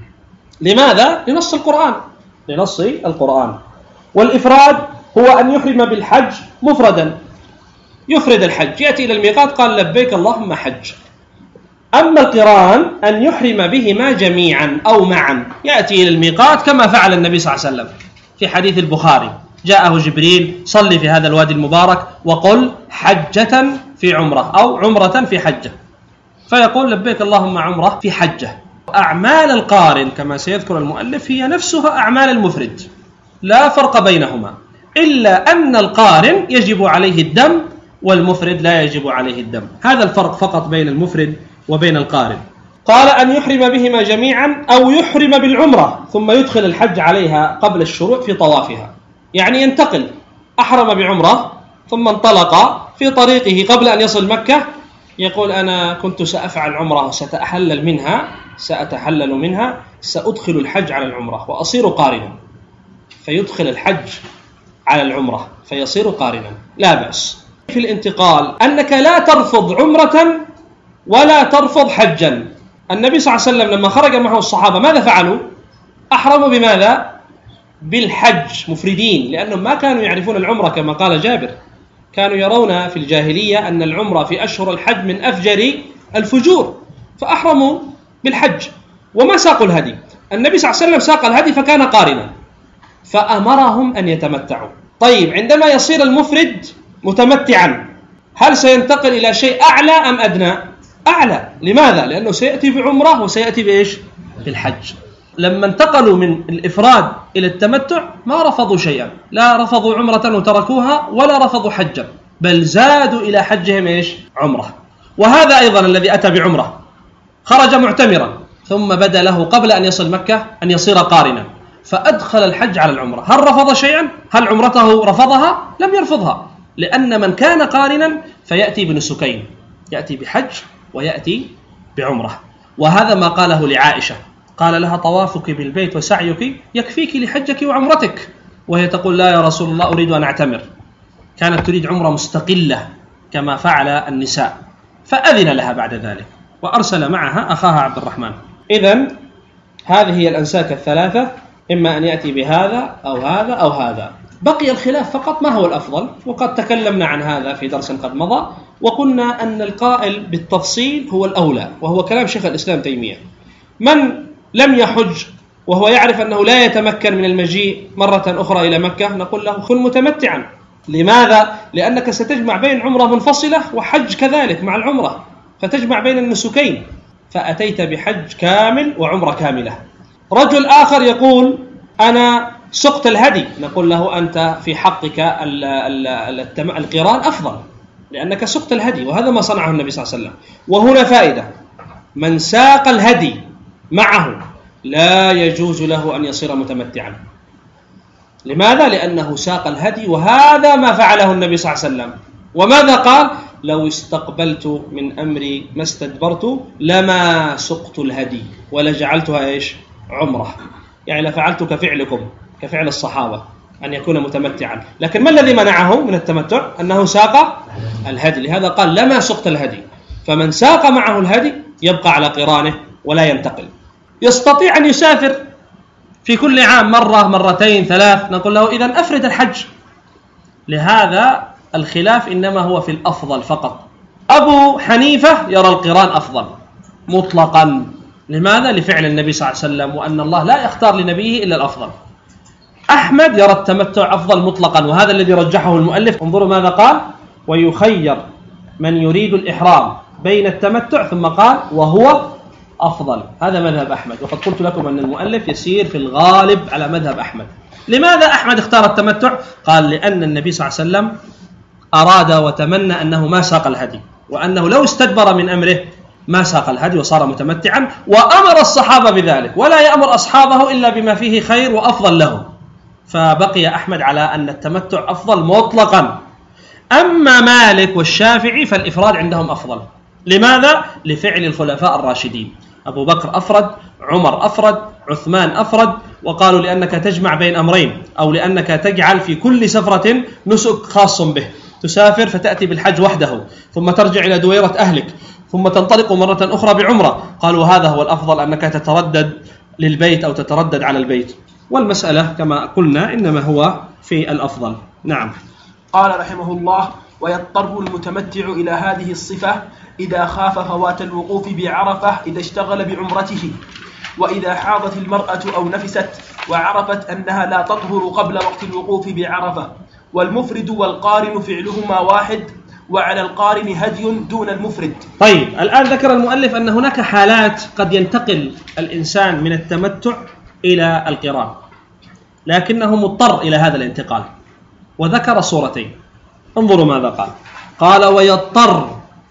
لماذا؟ لنص القرآن، لنص القرآن. والإفراد هو أن يحرم بالحج مفردا، يفرد الحج، يأتي إلى الميقات قال لبيك اللهم حج. أما القران أن يحرم بهما جميعا أو معا، يأتي إلى الميقات كما فعل النبي صلى الله عليه وسلم في حديث البخاري، جاءه جبريل صلي في هذا الوادي المبارك وقل حجة في عمرة أو عمرة في حجة، فيقول لبيك اللهم عمرة في حجة. أعمال القارن كما سيذكر المؤلف هي نفسها أعمال المفرد، لا فرق بينهما، إلا أن القارن يجب عليه الدم والمفرد لا يجب عليه الدم. هذا الفرق فقط بين المفرد وبين القارن. قال أن يحرم بهما جميعا أو يحرم بالعمرة ثم يدخل الحج عليها قبل الشروع في طوافها، يعني ينتقل، أحرم بعمرة ثم انطلق في طريقه قبل أن يصل مكة يقول أنا كنت سأفعل عمرة وسأتحلل منها، سأدخل الحج على العمرة وأصير قارنا، فيدخل الحج على العمرة فيصير قارنا، لا بأس. في الانتقال أنك لا ترفض عمرة ولا ترفض حجا. النبي صلى الله عليه وسلم لما خرج معه الصحابة ماذا فعلوا؟ أحرموا بماذا؟ بالحج مفردين، لأنهم ما كانوا يعرفون العمرة كما قال جابر، كانوا يرون في الجاهلية أن العمرة في أشهر الحج من أفجر الفجور، فأحرموا بالحج وما ساقوا الهدي. النبي صلى الله عليه وسلم ساق الهدي فكان قارنا، فأمرهم أن يتمتعوا. طيب عندما يصير المفرد متمتعا هل سينتقل إلى شيء أعلى أم أدنى؟ أعلى. لماذا؟ لأنه سيأتي بعمرة وسيأتي بإيش؟ بالحج. لما انتقلوا من الإفراد إلى التمتع ما رفضوا شيئا، لا رفضوا عمرة وتركوها ولا رفضوا حجا، بل زادوا إلى حجهم إيش؟ عمرة. وهذا أيضا الذي أتى بعمرة خرج معتمرا ثم بدا له قبل أن يصل مكة أن يصير قارنا، فأدخل الحج على العمرة. هل رفض شيئا؟ هل عمرته رفضها؟ لم يرفضها، لأن من كان قارنا فيأتي بنسكين، يأتي بحج ويأتي بعمرة. وهذا ما قاله لعائشة، قال لها طوافك بالبيت وسعيك يكفيك لحجك وعمرتك، وهي تقول لا يا رسول الله أريد أن أعتمر. كانت تريد عمرة مستقلة كما فعل النساء، فأذن لها بعد ذلك وأرسل معها أخاها عبد الرحمن. إذن هذه هي الأنساك الثلاثة، إما أن يأتي بهذا أو هذا أو هذا. بقي الخلاف فقط ما هو الأفضل، وقد تكلمنا عن هذا في درس قد مضى، وقلنا أن القائل بالتفصيل هو الأولى، وهو كلام شيخ الإسلام تيمية. من لم يحج وهو يعرف أنه لا يتمكن من المجيء مرة أخرى إلى مكة نقول له كن متمتعا. لماذا؟ لأنك ستجمع بين عمرة منفصلة وحج كذلك مع العمرة، فتجمع بين النسكين، فأتيت بحج كامل وعمرة كاملة. رجل آخر يقول أنا سقت الهدي، نقول له أنت في حقك القران أفضل لأنك سقت الهدي، وهذا ما صنعه النبي صلى الله عليه وسلم. وهنا فائدة، من ساق الهدي معه لا يجوز له أن يصير متمتعا. لماذا؟ لأنه ساق الهدي، وهذا ما فعله النبي صلى الله عليه وسلم. وماذا قال؟ لو استقبلت من أمري ما استدبرت لما سقت الهدي ولجعلتها إيش؟ عمرة. يعني لفعلت كفعلكم، كفعل الصحابة أن يكون متمتعا. لكن ما الذي منعه من التمتع؟ أنه ساق الهدي، لهذا قال لما سقت الهدي. فمن ساق معه الهدي يبقى على قرانه ولا ينتقل. يستطيع أن يسافر في كل عام مرة مرتين ثلاث، نقول له إذن أفرد الحج. لهذا الخلاف إنما هو في الأفضل فقط. أبو حنيفة يرى القران أفضل مطلقا. لماذا؟ لفعل النبي صلى الله عليه وسلم، وأن الله لا يختار لنبيه إلا الأفضل. أحمد يرى التمتع أفضل مطلقا، وهذا الذي رجحه المؤلف. انظروا ماذا قال: ويخير من يريد الإحرام بين التمتع، ثم قال وهو أفضل. هذا مذهب أحمد، وقد قلت لكم أن المؤلف يسير في الغالب على مذهب أحمد. لماذا أحمد اختار التمتع؟ قال لأن النبي صلى الله عليه وسلم أراد وتمنى أنه ما ساق الهدي، وأنه لو استدبر من أمره ما ساق الهدي وصار متمتعا، وأمر الصحابة بذلك، ولا يأمر أصحابه إلا بما فيه خير وأفضل لهم. فبقي أحمد على أن التمتع أفضل مطلقا. أما مالك والشافعي فالإفراد عندهم أفضل. لماذا؟ لفعل الخلفاء الراشدين، أبو بكر أفرد، عمر أفرد، عثمان أفرد، وقالوا لأنك تجمع بين أمرين، أو لأنك تجعل في كل سفرة نسك خاص به. تسافر فتأتي بالحج وحده، ثم ترجع إلى دويرة أهلك، ثم تنطلق مرة أخرى بعمرة. قالوا هذا هو الأفضل، أنك تتردد للبيت أو تتردد على البيت. والمسألة كما قلنا إنما هو في الأفضل. نعم. قال رحمه الله: ويضطر المتمتع إلى هذه الصفة إذا خاف فوات الوقوف بعرفة إذا اشتغل بعمرته، وإذا حاضت المرأة أو نفست وعرفت أنها لا تطهر قبل وقت الوقوف بعرفة. والمفرد والقارن فعلهما واحد، وعلى القارن هدي دون المفرد. طيب، الآن ذكر المؤلف أن هناك حالات قد ينتقل الإنسان من التمتع إلى القران، لكنه مضطر إلى هذا الانتقال، وذكر صورتين. انظروا ماذا قال: قال ويضطر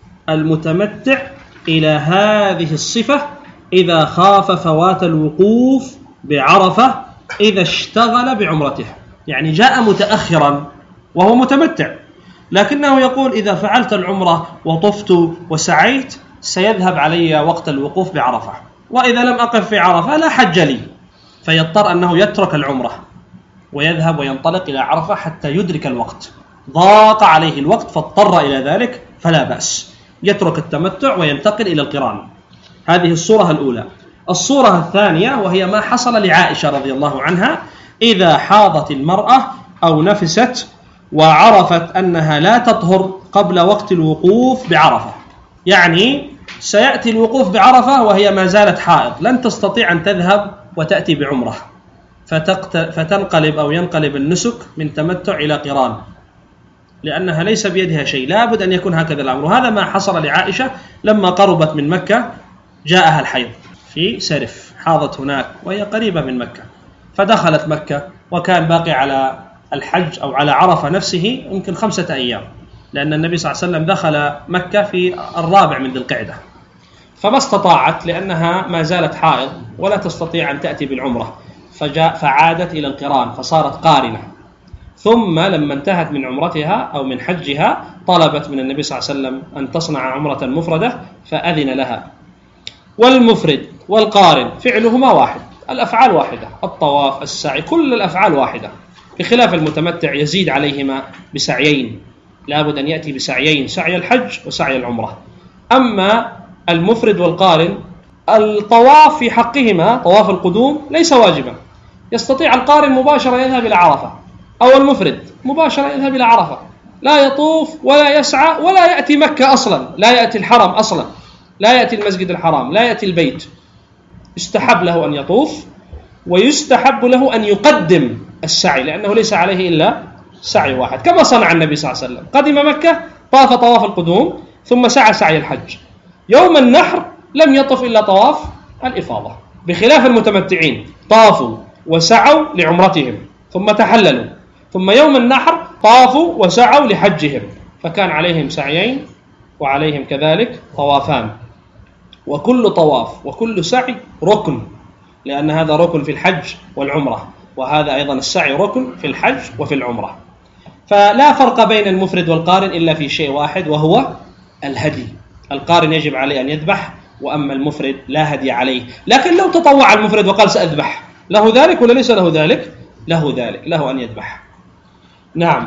المتمتع إلى هذه الصفة إذا خاف فوات الوقوف بعرفة إذا اشتغل بعمرته. يعني جاء متأخرا وهو متمتع، لكنه يقول إذا فعلت العمرة وطفت وسعيت سيذهب علي وقت الوقوف بعرفة، وإذا لم أقف في عرفة لا حج لي. فيضطر أنه يترك العمرة ويذهب وينطلق إلى عرفة حتى يدرك الوقت. ضاق عليه الوقت فاضطر إلى ذلك، فلا بأس، يترك التمتع وينتقل إلى القران. هذه الصورة الأولى. الصورة الثانية وهي ما حصل لعائشة رضي الله عنها: إذا حاضت المرأة أو نفست وعرفت أنها لا تطهر قبل وقت الوقوف بعرفة. يعني سيأتي الوقوف بعرفة وهي ما زالت حائض، لن تستطيع أن تذهب وتأتي بعمرة، فتنقلب أو ينقلب النسك من تمتع إلى قران، لأنها ليس بيدها شيء، لابد أن يكون هكذا الأمر. وهذا ما حصل لعائشة لما قربت من مكة، جاءها الحيض في سرف، حاضت هناك وهي قريبة من مكة، فدخلت مكة، وكان باقي على الحج أو على عرفة نفسه يمكن 5 أيام، لأن النبي صلى الله عليه وسلم دخل مكة في 4 من ذي القعدة، فما استطاعت لأنها ما زالت حائض ولا تستطيع أن تأتي بالعمرة، فعادت إلى القران فصارت قارنة. ثم لما انتهت من عمرتها أو من حجها طلبت من النبي صلى الله عليه وسلم أن تصنع عمرة مفردة فأذن لها. والمفرد والقارن فعلهما واحد، الأفعال واحدة، الطواف، السعي، كل الأفعال واحدة، بخلاف المتمتع يزيد عليهما بسعيين، لابد أن يأتي بسعيين، سعي الحج وسعي العمرة. أما المفرد والقارن الطواف في حقهما طواف القدوم ليس واجبا، يستطيع القارن مباشرة يذهب إلى عرفة، أو المفرد مباشرة يذهب إلى عرفة، لا يطوف ولا يسعى ولا يأتي مكة أصلا، لا يأتي الحرم أصلا، لا يأتي المسجد الحرام، لا يأتي البيت. يستحب له أن يطوف، ويستحب له أن يقدم السعي، لأنه ليس عليه إلا سعي واحد، كما صنع النبي صلى الله عليه وسلم، قدم مكة طاف طواف القدوم ثم سعى سعي الحج. يوم النحر لم يطف إلا طواف الإفاضة، بخلاف المتمتعين طافوا وسعوا لعمرتهم ثم تحللوا، ثم يوم النحر طافوا وسعوا لحجهم، فكان عليهم سعيين وعليهم كذلك طوافان. وكل طواف وكل سعي ركن، لأن هذا ركن في الحج والعمرة، وهذا أيضا السعي ركن في الحج وفي العمرة. فلا فرق بين المفرد والقارن إلا في شيء واحد، وهو الهدي. القارن يجب عليه أن يذبح، وأما المفرد لا هدي عليه. لكن لو تطوع المفرد وقال سأذبح، له ذلك ولا ليس له ذلك؟ له ذلك، له أن يذبح. نعم.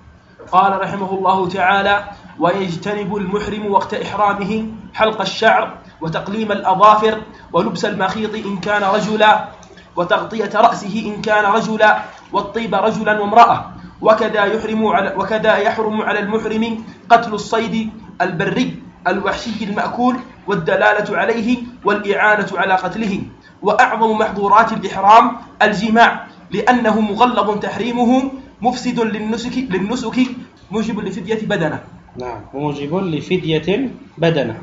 قال رحمه الله تعالى: ويجتنب المحرم وقت إحرامه حلق الشعر وتقليم الأظافر ولبس المخيط إن كان رجلا، وتغطية رأسه إن كان رجلا، والطيب رجلا وامرأة. وكذا يحرم على المحرم قتل الصيد البري الوحشي المأكول والدلالة عليه والإعانة على قتله. وأعظم محظورات الإحرام الجماع، لأنه مغلظ تحريمه مفسد للنسك موجب لفدية بدنه. نعم، موجب لفدية بدنه.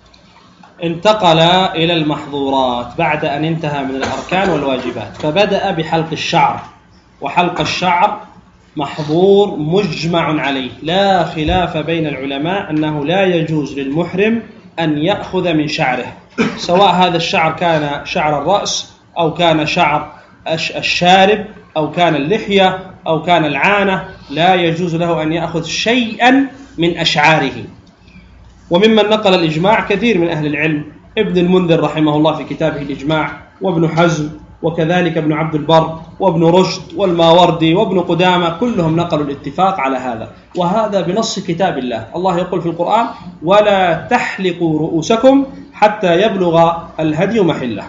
انتقل إلى المحظورات بعد أن انتهى من الأركان والواجبات، فبدأ بحلق الشعر. وحلق الشعر محظور مجمع عليه، لا خلاف بين العلماء أنه لا يجوز للمحرم أن يأخذ من شعره، سواء هذا الشعر كان شعر الرأس أو كان شعر الشارب أو كان اللحية أو كان العانة، لا يجوز له أن يأخذ شيئا من أشعاره. وممن نقل الإجماع كثير من أهل العلم، ابن المنذر رحمه الله في كتابه الإجماع، وابن حزم، وكذلك ابن عبد البر، وابن رشد، والماوردي، وابن قدامة، كلهم نقلوا الاتفاق على هذا. وهذا بنص كتاب الله. الله يقول في القرآن: ولا تحلقوا رؤوسكم حتى يبلغ الهدي محله.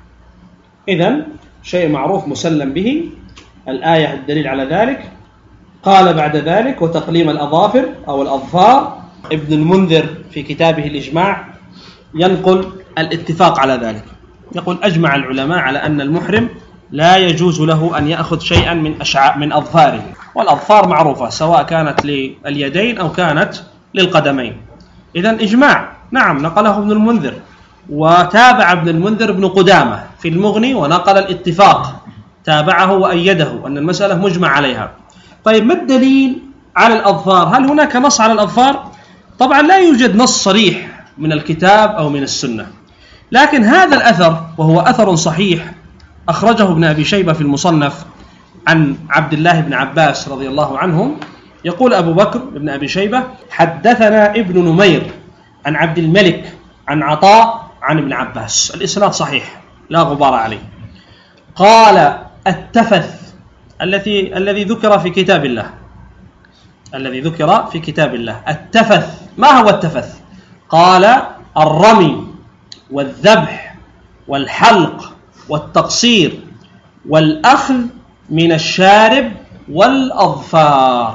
إذن شيء معروف مسلم به، الآية الدليل على ذلك. قال بعد ذلك: وتقليم الأظافر أو الأظفار. ابن المنذر في كتابه الإجماع ينقل الاتفاق على ذلك، يقول: أجمع العلماء على أن المحرم لا يجوز له أن يأخذ شيئا من أظفاره، والأظفار معروفة سواء كانت لليدين أو كانت للقدمين. إذن إجماع، نعم، نقله ابن المنذر، وتابع ابن المنذر ابن قدامة في المغني ونقل الاتفاق، تابعه وأيده أن المسألة مجمع عليها. طيب، ما الدليل على الأظفار؟ هل هناك نص على الأظفار؟ طبعا لا يوجد نص صريح من الكتاب أو من السنة، لكن هذا الأثر، وهو أثر صحيح، أخرجه ابن أبي شيبة في المصنف عن عبد الله بن عباس رضي الله عنهم. يقول أبو بكر بن أبي شيبة: حدثنا ابن نمير عن عبد الملك عن عطاء عن ابن عباس. الإسناد صحيح لا غبار عليه. قال: التفث الذي ذكر في كتاب الله، الذي ذكر في كتاب الله، التفث. ما هو التفث؟ قال: الرمي والذبح والحلق والتقصير والأخذ من الشارب والأظفار.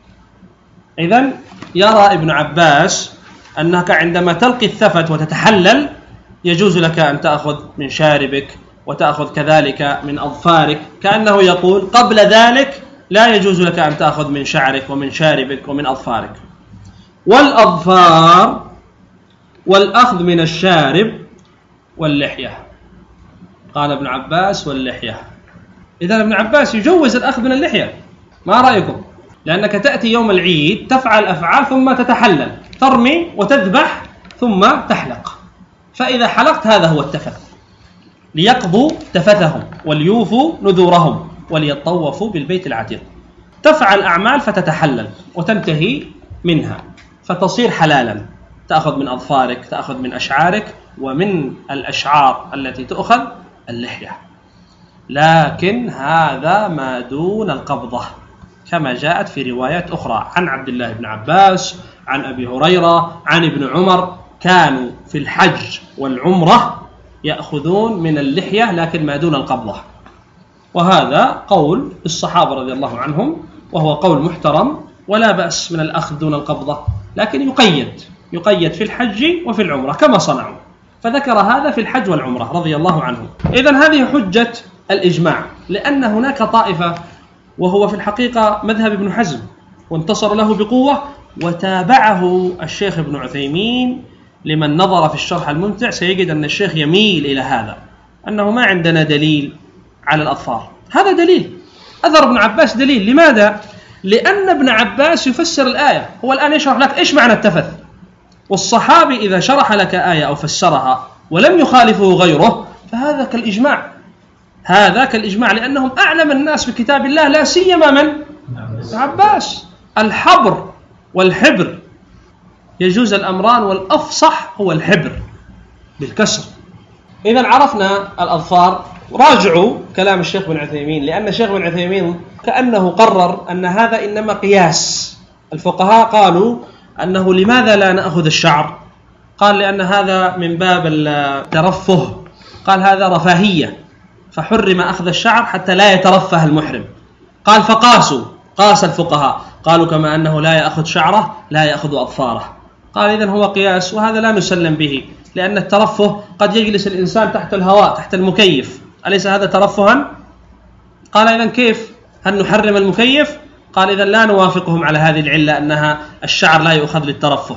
إذن يرى ابن عباس أنك عندما تلقي الثفت وتتحلل يجوز لك أن تأخذ من شاربك وتأخذ كذلك من أظفارك، كأنه يقول قبل ذلك لا يجوز لك أن تأخذ من شعرك ومن شاربك ومن أظفارك. والأظفار والأخذ من الشارب واللحية. قال ابن عباس: واللحية. إذن ابن عباس يجوز الأخذ من اللحية. ما رأيكم؟ لأنك تأتي يوم العيد تفعل أفعال ثم تتحلل، ترمي وتذبح ثم تحلق، فإذا حلقت هذا هو التفث، ليقضوا تفثهم وليوفوا نذورهم وليطوفوا بالبيت العتيق. تفعل أعمال فتتحلل وتنتهي منها فتصير حلالا، تأخذ من أظفارك، تأخذ من أشعارك، ومن الأشعار التي تؤخذ اللحية. لكن هذا ما دون القبضة، كما جاءت في روايات أخرى عن عبد الله بن عباس، عن أبي هريرة، عن ابن عمر، كانوا في الحج والعمرة يأخذون من اللحية لكن ما دون القبضة. وهذا قول الصحابة رضي الله عنهم، وهو قول محترم، ولا بأس من الأخذ دون القبضة، لكن يقيد في الحج وفي العمرة كما صنعوا، فذكر هذا في الحج والعمرة رضي الله عنهم. إذن هذه حجة الإجماع، لأن هناك طائفة، وهو في الحقيقة مذهب ابن حزم، وانتصر له بقوة، وتابعه الشيخ ابن عثيمين. لمن نظر في الشرح الممتع سيجد أن الشيخ يميل إلى هذا، أنه ما عندنا دليل على الأظفار. هذا دليل، أثر ابن عباس دليل. لماذا؟ لأن ابن عباس يفسر الآية، هو الآن يشرح لك إيش معنى التفث، والصحابي إذا شرح لك آية أو فسرها ولم يخالفه غيره فهذا كالإجماع، هذا كالإجماع، لأنهم أعلم الناس بكتاب الله، لا سيما من؟ ابن عباس. الحبر والحبر يجوز الأمران، والأفصح هو الحبر بالكسر. إذا عرفنا الأظفار. راجعوا كلام الشيخ بن عثيمين، لأن الشيخ بن عثيمين كأنه قرر أن هذا إنما قياس. الفقهاء قالوا أنه لماذا لا نأخذ الشعر؟ قال لأن هذا من باب الترفه، قال هذا رفاهية، فحرم أخذ الشعر حتى لا يترفه المحرم. قال فقاسوا، قاس الفقهاء قالوا كما أنه لا يأخذ شعره لا يأخذ أظفاره. قال إذن هو قياس، وهذا لا نسلم به، لأن الترفه قد يجلس الإنسان تحت الهواء تحت المكيف، أليس هذا ترفها؟ قال إذن كيف؟ هل نحرم المكيف؟ قال إذن لا نوافقهم على هذه العلة أنها الشعر لا يؤخذ للترفه،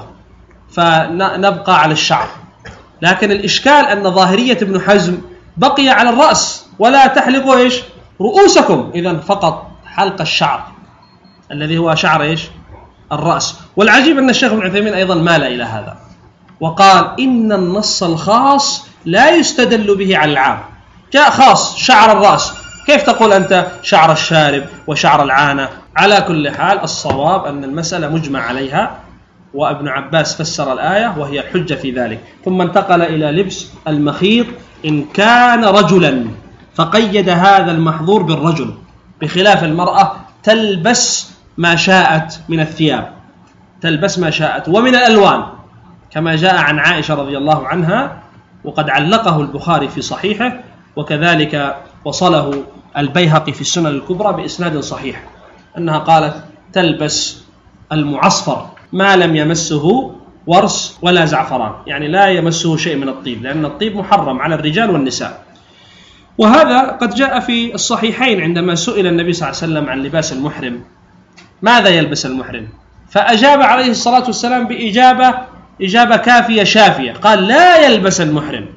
فنبقى على الشعر. لكن الإشكال أن ظاهرية ابن حزم بقي على الرأس، ولا تحلقوا إيش؟ رؤوسكم، إذن فقط حلق الشعر الذي هو شعر إيش؟ الرأس. والعجيب أن الشيخ ابن عثيمين أيضا مال إلى هذا وقال إن النص الخاص لا يستدل به على العام. جاء خاص شعر الرأس، كيف تقول أنت شعر الشارب وشعر العانة؟ على كل حال الصواب أن المسألة مجمع عليها، وابن عباس فسر الآية وهي الحجة في ذلك. ثم انتقل إلى لبس المخيط إن كان رجلا، فقيد هذا المحظور بالرجل، بخلاف المرأة تلبس ما شاءت من الثياب، تلبس ما شاءت ومن الألوان، كما جاء عن عائشة رضي الله عنها، وقد علقه البخاري في صحيحه، وكذلك وصله البيهقي في السنن الكبرى بإسناد صحيح، أنها قالت تلبس المعصفر ما لم يمسه ورس ولا زعفران، يعني لا يمسه شيء من الطيب، لأن الطيب محرم على الرجال والنساء. وهذا قد جاء في الصحيحين عندما سئل النبي صلى الله عليه وسلم عن لباس المحرم، ماذا يلبس المحرم؟ فأجاب عليه الصلاة والسلام إجابة كافية شافية، قال لا يلبس المحرم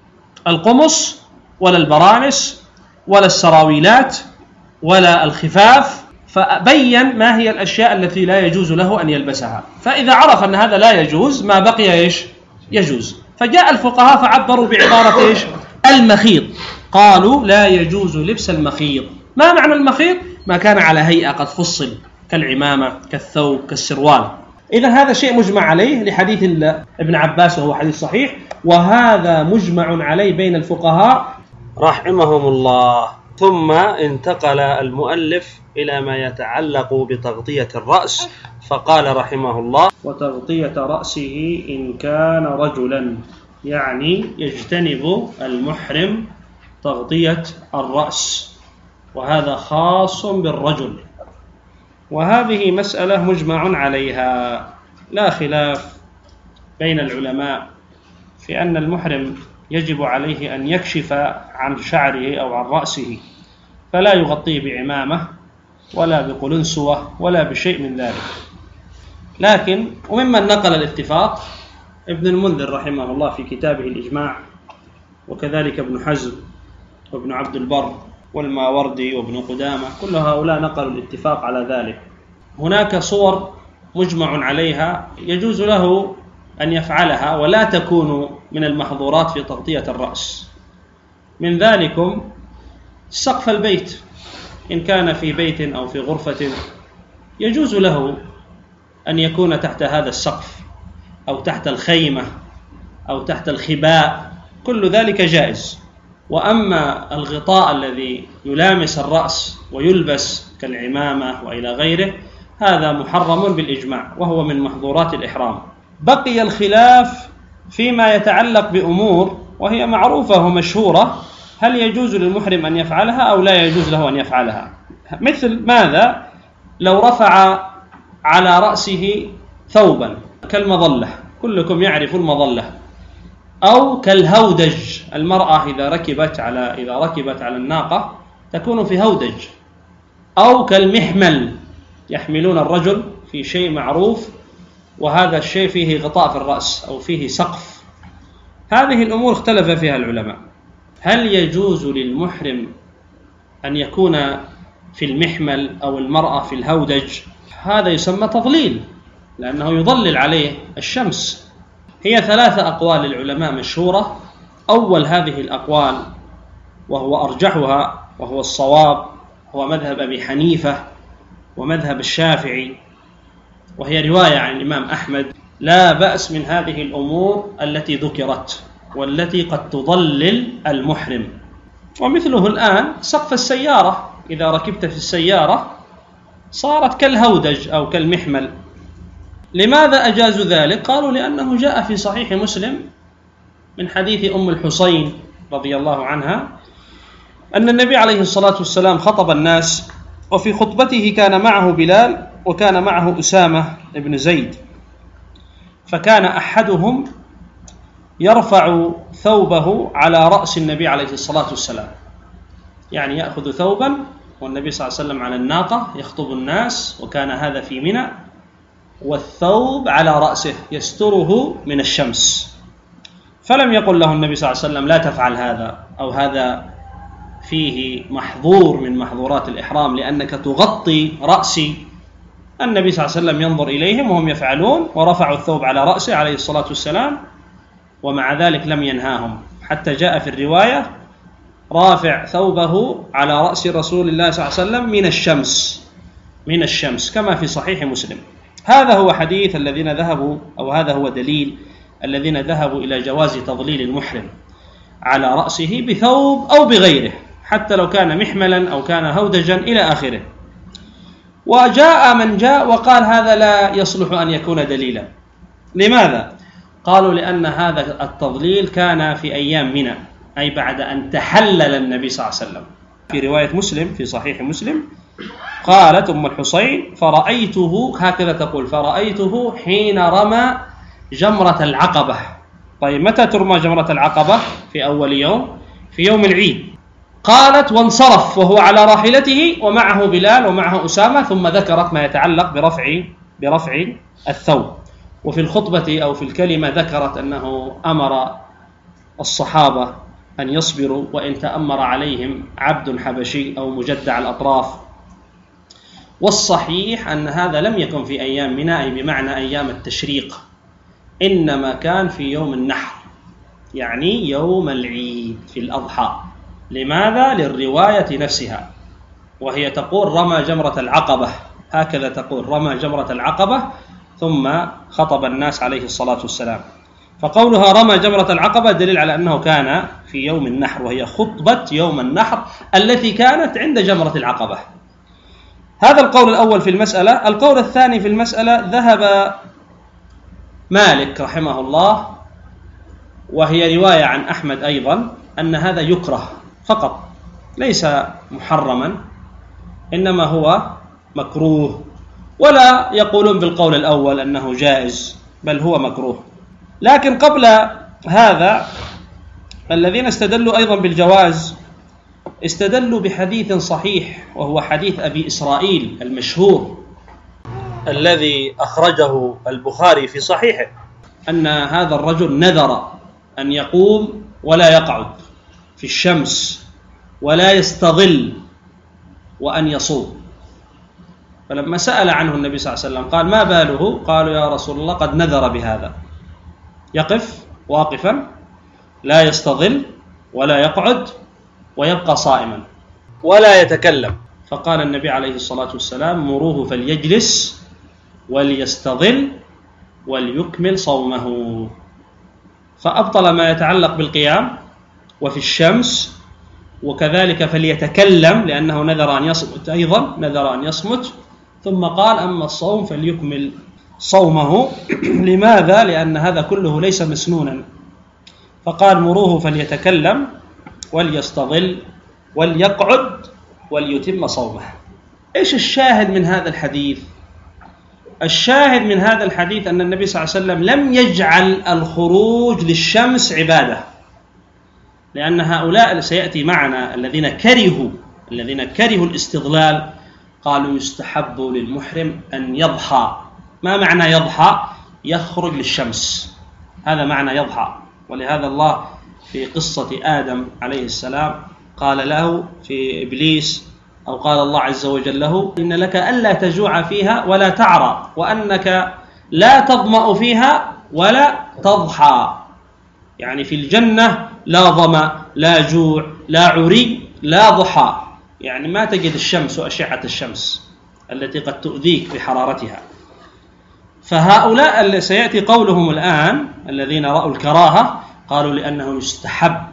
القمص ولا البرانس ولا السراويلات ولا الخفاف، فبين ما هي الأشياء التي لا يجوز له أن يلبسها. فإذا عرف أن هذا لا يجوز ما بقي إيش؟ يجوز. فجاء الفقهاء فعبروا بعبارة إيش؟ المخيط، قالوا لا يجوز لبس المخيط. ما معنى المخيط؟ ما كان على هيئة قد فصل، كالعمامة كالثوب كالسروال. إذن هذا شيء مجمع عليه لحديث ابن عباس وهو حديث صحيح، وهذا مجمع عليه بين الفقهاء رحمهم الله. ثم انتقل المؤلف إلى ما يتعلق بتغطية الرأس، فقال رحمه الله وتغطية رأسه إن كان رجلا، يعني يجتنب المحرم تغطية الرأس، وهذا خاص بالرجل. وهذه مسألة مجمع عليها، لا خلاف بين العلماء في أن المحرم يجب عليه أن يكشف عن شعره أو عن رأسه، فلا يغطيه بعمامة ولا بقلنسوة ولا بشيء من ذلك. لكن وممن نقل الاتفاق ابن المنذر رحمه الله في كتابه الإجماع، وكذلك ابن حزم وابن عبد البر والماوردي وابن قدامة، كل هؤلاء نقلوا الاتفاق على ذلك. هناك صور مجمع عليها يجوز له أن يفعلها ولا تكون من المحظورات في تغطية الرأس، من ذلكم سقف البيت، إن كان في بيت أو في غرفة يجوز له أن يكون تحت هذا السقف أو تحت الخيمة أو تحت الخباء، كل ذلك جائز. وأما الغطاء الذي يلامس الرأس ويلبس كالعمامة وإلى غيره، هذا محرم بالإجماع وهو من محظورات الإحرام. بقي الخلاف فيما يتعلق بأمور وهي معروفة ومشهورة، هل يجوز للمحرم أن يفعلها أو لا يجوز له أن يفعلها؟ مثل ماذا؟ لو رفع على رأسه ثوبا كالمظلة، كلكم يعرف المظلة، أو كالهودج، المرأة إذا ركبت على الناقة تكون في هودج، أو كالمحمل، يحملون الرجل في شيء معروف وهذا الشيء فيه غطاء في الرأس أو فيه سقف. هذه الأمور اختلف فيها العلماء، هل يجوز للمحرم أن يكون في المحمل أو المرأة في الهودج؟ هذا يسمى تضليل، لأنه يضلل عليه الشمس. هي 3 أقوال للعلماء مشهورة. أول هذه الأقوال وهو أرجحها وهو الصواب هو مذهب أبي حنيفة ومذهب الشافعي، وهي رواية عن الإمام أحمد: لا بأس من هذه الأمور التي ذكرت والتي قد تضلل المحرم. ومثله الآن سقف السيارة، إذا ركبت في السيارة صارت كالهودج أو كالمحمل. لماذا أجازوا ذلك؟ قالوا لأنه جاء في صحيح مسلم من حديث أم الحسين رضي الله عنها أن النبي عليه الصلاة والسلام خطب الناس، وفي خطبته كان معه بلال وكان معه أسامة بن زيد، فكان أحدهم يرفع ثوبه على رأس النبي عليه الصلاة والسلام، يعني يأخذ ثوبا والنبي صلى الله عليه وسلم على الناقة يخطب الناس، وكان هذا في منى، والثوب على رأسه يستره من الشمس. فلم يقل له النبي صلى الله عليه وسلم لا تفعل هذا، أو هذا فيه محظور من محظورات الإحرام لأنك تغطي رأسي. النبي صلى الله عليه وسلم ينظر إليهم وهم يفعلون، ورفعوا الثوب على رأسه عليه الصلاة والسلام، ومع ذلك لم ينهاهم، حتى جاء في الرواية رافع ثوبه على رأس رسول الله صلى الله عليه وسلم من الشمس كما في صحيح مسلم. هذا هو حديث الذين ذهبوا، أو هذا هو دليل الذين ذهبوا إلى جواز تضليل المحرم على رأسه بثوب أو بغيره، حتى لو كان محملا أو كان هودجا إلى آخره. وجاء من جاء وقال هذا لا يصلح أن يكون دليلا. لماذا؟ قالوا لأن هذا التضليل كان في أيام منى، أي بعد أن تحلل النبي صلى الله عليه وسلم. في رواية مسلم في صحيح مسلم قالت أم الحسين فرأيته، هكذا تقول، فرأيته حين رمى جمرة العقبة. طيب متى ترمى جمرة العقبة؟ في أول يوم، في يوم العيد. قالت وانصرف وهو على راحلته ومعه بلال ومعه أسامة، ثم ذكرت ما يتعلق برفع الثوب. وفي الخطبة أو في الكلمة ذكرت أنه أمر الصحابة أن يصبروا وإن تأمر عليهم عبد حبشي أو مجدع الأطراف. والصحيح أن هذا لم يكن في أيام منى، أي بمعنى أيام التشريق، إنما كان في يوم النحر، يعني يوم العيد في الأضحى. لماذا؟ للرواية نفسها، وهي تقول رمى جمرة العقبة، هكذا تقول رمى جمرة العقبة، ثم خطب الناس عليه الصلاة والسلام. فقولها رمى جمرة العقبة دليل على أنه كان في يوم النحر، وهي خطبة يوم النحر التي كانت عند جمرة العقبة. هذا القول الأول في المسألة. القول الثاني في المسألة، ذهب مالك رحمه الله، وهي رواية عن أحمد أيضا، أن هذا يكره فقط، ليس محرما، إنما هو مكروه، ولا يقولون بالقول الأول أنه جائز، بل هو مكروه. لكن قبل هذا الذين استدلوا أيضا بالجواز استدلوا بحديث صحيح، وهو حديث أبي إسرائيل المشهور الذي أخرجه البخاري في صحيحه، أن هذا الرجل نذر أن يقوم ولا يقعد في الشمس ولا يستظل وأن يصوم. فلما سأل عنه النبي صلى الله عليه وسلم قال ما باله؟ قالوا يا رسول الله قد نذر بهذا، يقف واقفا لا يستظل ولا يقعد ويبقى صائما ولا يتكلم. فقال النبي عليه الصلاة والسلام مروه فليجلس وليستظل وليكمل صومه. فأبطل ما يتعلق بالقيام وفي الشمس، وكذلك فليتكلم لأنه نذر أن يصمت، أيضا نذر أن يصمت. ثم قال أما الصوم فليكمل صومه. لماذا؟ لأن هذا كله ليس مسنونا. فقال مروه فليتكلم وليستظل وليقعد وليتم صومه. إيش الشاهد من هذا الحديث؟ الشاهد من هذا الحديث أن النبي صلى الله عليه وسلم لم يجعل الخروج للشمس عبادة، لأن هؤلاء سيأتي معنا الذين كرهوا الاستظلال قالوا يستحب للمحرم أن يضحى. ما معنى يضحى؟ يخرج للشمس، هذا معنى يضحى. ولهذا الله في قصة آدم عليه السلام قال له في إبليس، أو قال الله عز وجل له إن لك ألا تجوع فيها ولا تعرى، وأنك لا تظمأ فيها ولا تضحى. يعني في الجنة لا ظمأ لا جوع لا عري لا ضحى، يعني ما تجد الشمس وأشعة الشمس التي قد تؤذيك بحرارتها. فهؤلاء اللي سيأتي قولهم الآن الذين رأوا الكراهة قالوا لأنه يستحب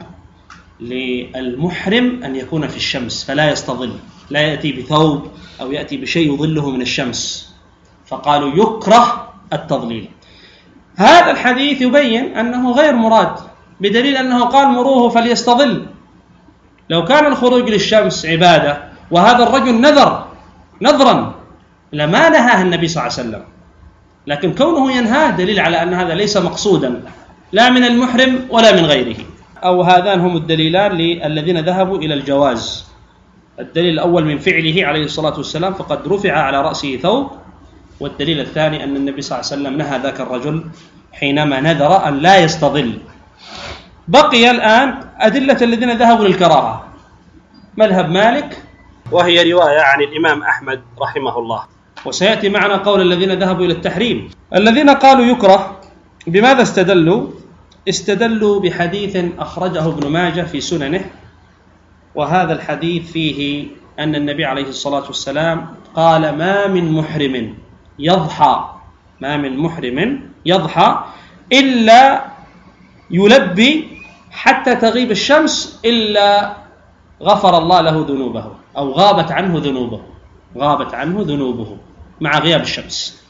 للمحرم أن يكون في الشمس فلا يستظل، لا يأتي بثوب أو يأتي بشيء يظله من الشمس، فقالوا يكره التظليل. هذا الحديث يبين أنه غير مراد، بدليل أنه قال مروه فليستظل، لو كان الخروج للشمس عبادة وهذا الرجل نذرا لما نهاه النبي صلى الله عليه وسلم، لكن كونه ينهاه دليل على أن هذا ليس مقصودا لا من المحرم ولا من غيره. أو هذان هم الدليلان للذين ذهبوا إلى الجواز. الدليل الأول من فعله عليه الصلاة والسلام فقد رفع على رأسه ثوب، والدليل الثاني أن النبي صلى الله عليه وسلم نهى ذاك الرجل حينما نذر أن لا يستظل. بقي الآن أدلة الذين ذهبوا للكراهة. مذهب مالك، وهي رواية عن الإمام أحمد رحمه الله، وسيأتي معنا قول الذين ذهبوا إلى التحريم. الذين قالوا يكره بماذا استدلوا بحديث أخرجه ابن ماجه في سننه، وهذا الحديث فيه أن النبي عليه الصلاة والسلام قال ما من محرم يضحى إلا يلبي حتى تغيب الشمس إلا غفر الله له ذنوبه، أو غابت عنه ذنوبه مع غياب الشمس.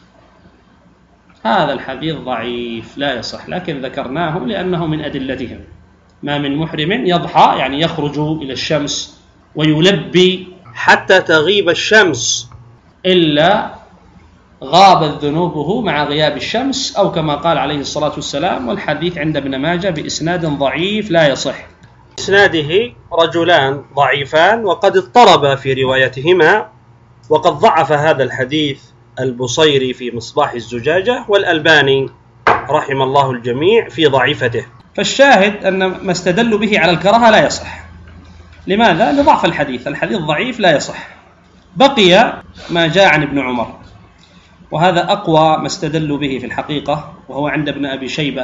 هذا الحديث ضعيف لا يصح، لكن ذكرناه لأنه من أدلتهم. ما من محرم يضحى يعني يخرج إلى الشمس ويلبي حتى تغيب الشمس إلا غابت ذنوبه مع غياب الشمس، أو كما قال عليه الصلاة والسلام. والحديث عند ابن ماجه بإسناد ضعيف لا يصح. إسناده رجلان ضعيفان وقد اضطرب في روايتهما، وقد ضعف هذا الحديث البصيري في مصباح الزجاجة، والألباني رحم الله الجميع في ضعيفته. فالشاهد أن ما استدلوا به على الكراهة لا يصح. لماذا؟ لضعف الحديث ضعيف لا يصح. بقي ما جاء عن ابن عمر، وهذا أقوى ما استدلوا به في الحقيقة، وهو عند ابن أبي شيبة.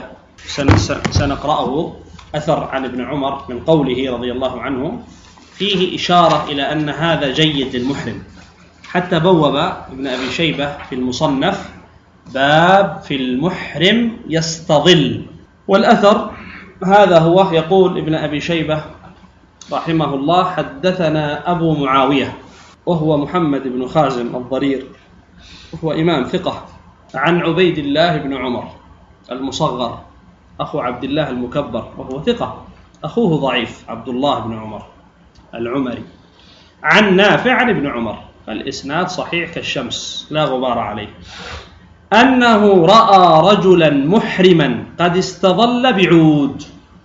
سنقرأه أثر عن ابن عمر من قوله رضي الله عنه فيه إشارة إلى أن هذا جيد للمحرم، حتى بوب ابن أبي شيبة في المصنف باب في المحرم يستظل. والأثر هذا هو، يقول ابن أبي شيبة رحمه الله حدثنا أبو معاوية وهو محمد بن خازم الضرير، وهو إمام ثقة، عن عبيد الله بن عمر المصغر أخو عبد الله المكبر، وهو ثقة، أخوه ضعيف عبد الله بن عمر العمري، عن نافع عن ابن عمر. الإسناد صحيح كالشمس لا غبار عليه، أنه رأى رجلا محرما قد استظل بعود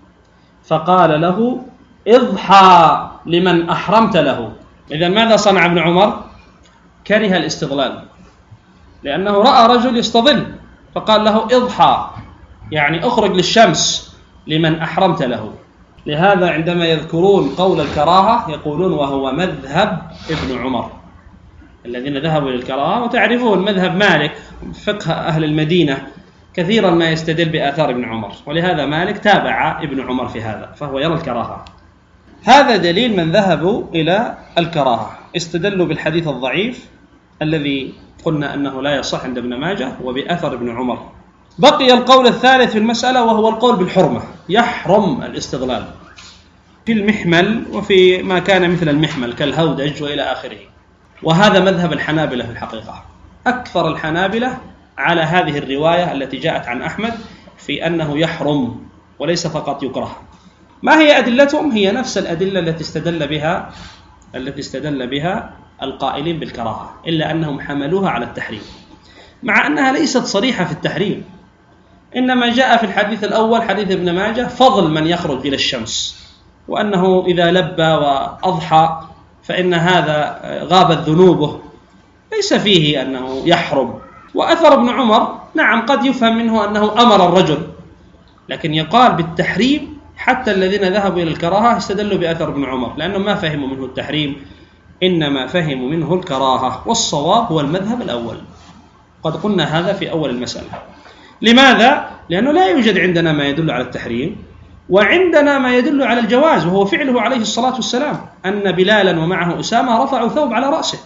فقال له اضحى لمن أحرمت له. إذن ماذا صنع ابن عمر؟ كره الاستظلال، لأنه رأى رجل يستظل فقال له اضحى يعني اخرج للشمس لمن أحرمت له. لهذا عندما يذكرون قول الكراهة يقولون وهو مذهب ابن عمر. الذين ذهبوا للكراهة، وتعرفون مذهب مالك فقه أهل المدينة كثيرا ما يستدل بآثار ابن عمر، ولهذا مالك تابع ابن عمر في هذا، فهو يرى الكراهة. هذا دليل من ذهبوا إلى الكراهة، استدلوا بالحديث الضعيف الذي قلنا أنه لا يصح عند ابن ماجه وبأثر ابن عمر. بقي القول الثالث في المسألة، وهو القول بالحرمة، يحرم الاستظلال في المحمل وفي ما كان مثل المحمل كالهودج وإلى آخره. وهذا مذهب الحنابلة في الحقيقة. أكثر الحنابلة على هذه الرواية التي جاءت عن أحمد في أنه يحرم وليس فقط يكره. ما هي أدلتهم؟ هي نفس الأدلة التي استدل بها القائلين بالكراهة، إلا أنهم حملوها على التحريم، مع أنها ليست صريحة في التحريم. إنما جاء في الحديث الأول حديث ابن ماجه فضل من يخرج إلى الشمس، وأنه إذا لبى وأضحى فإن هذا غابت ذنوبه، ليس فيه أنه يحرم. وأثر ابن عمر نعم قد يفهم منه أنه أمر الرجل، لكن يقال بالتحريم. حتى الذين ذهبوا إلى الكراهة استدلوا بأثر ابن عمر، لأنهم ما فهموا منه التحريم، إنما فهموا منه الكراهة. والصواب هو المذهب الأول، قد قلنا هذا في أول المسألة. لماذا؟ لأنه لا يوجد عندنا ما يدل على التحريم، وعندنا ما يدل على الجواز، وهو فعله عليه الصلاة والسلام، أن بلالا ومعه أسامة رفعوا ثوب على رأسه.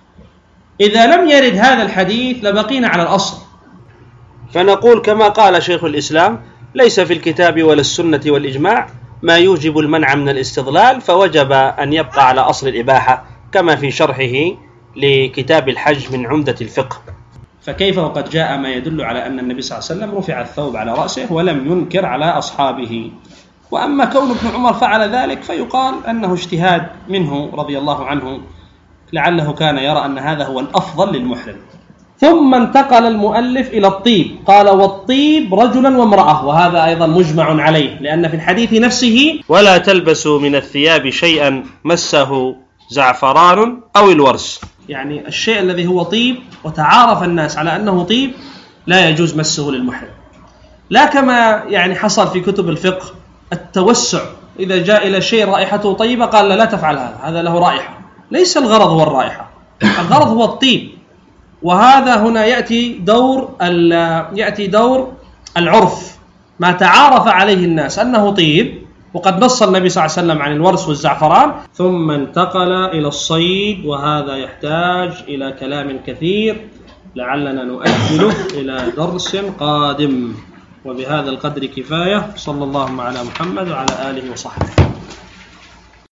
إذا لم يرد هذا الحديث لبقينا على الأصل، فنقول كما قال شيخ الإسلام ليس في الكتاب ولا السنة والإجماع ما يوجب المنع من الاستظلال، فوجب أن يبقى على أصل الإباحة، كما في شرحه لكتاب الحج من عمدة الفقه. فكيف وقد جاء ما يدل على أن النبي صلى الله عليه وسلم رفع الثوب على رأسه ولم ينكر على أصحابه. وأما كون ابن عمر فعل ذلك فيقال أنه اجتهاد منه رضي الله عنه، لعله كان يرى أن هذا هو الأفضل للمحرم. ثم انتقل المؤلف إلى الطيب، قال والطيب رجلا وامرأة، وهذا أيضا مجمع عليه، لأن في الحديث نفسه ولا تلبسوا من الثياب شيئا مسه زعفران أو الورس، يعني الشيء الذي هو طيب وتعارف الناس على أنه طيب لا يجوز مسه للمحرم. لا كما يعني حصل في كتب الفقه التوسع، إذا جاء إلى شيء رائحته طيبة قال لا تفعل هذا له رائحة. ليس الغرض هو الرائحة، الغرض هو الطيب. وهذا هنا يأتي دور العرف، ما تعارف عليه الناس أنه طيب، وقد نص النبي صلى الله عليه وسلم عن الورس والزعفران. ثم انتقل إلى الصيد، وهذا يحتاج إلى كلام كثير لعلنا نؤجله إلى درس قادم. وبهذا القدر كفاية. صلى الله على محمد وعلى آله وصحبه.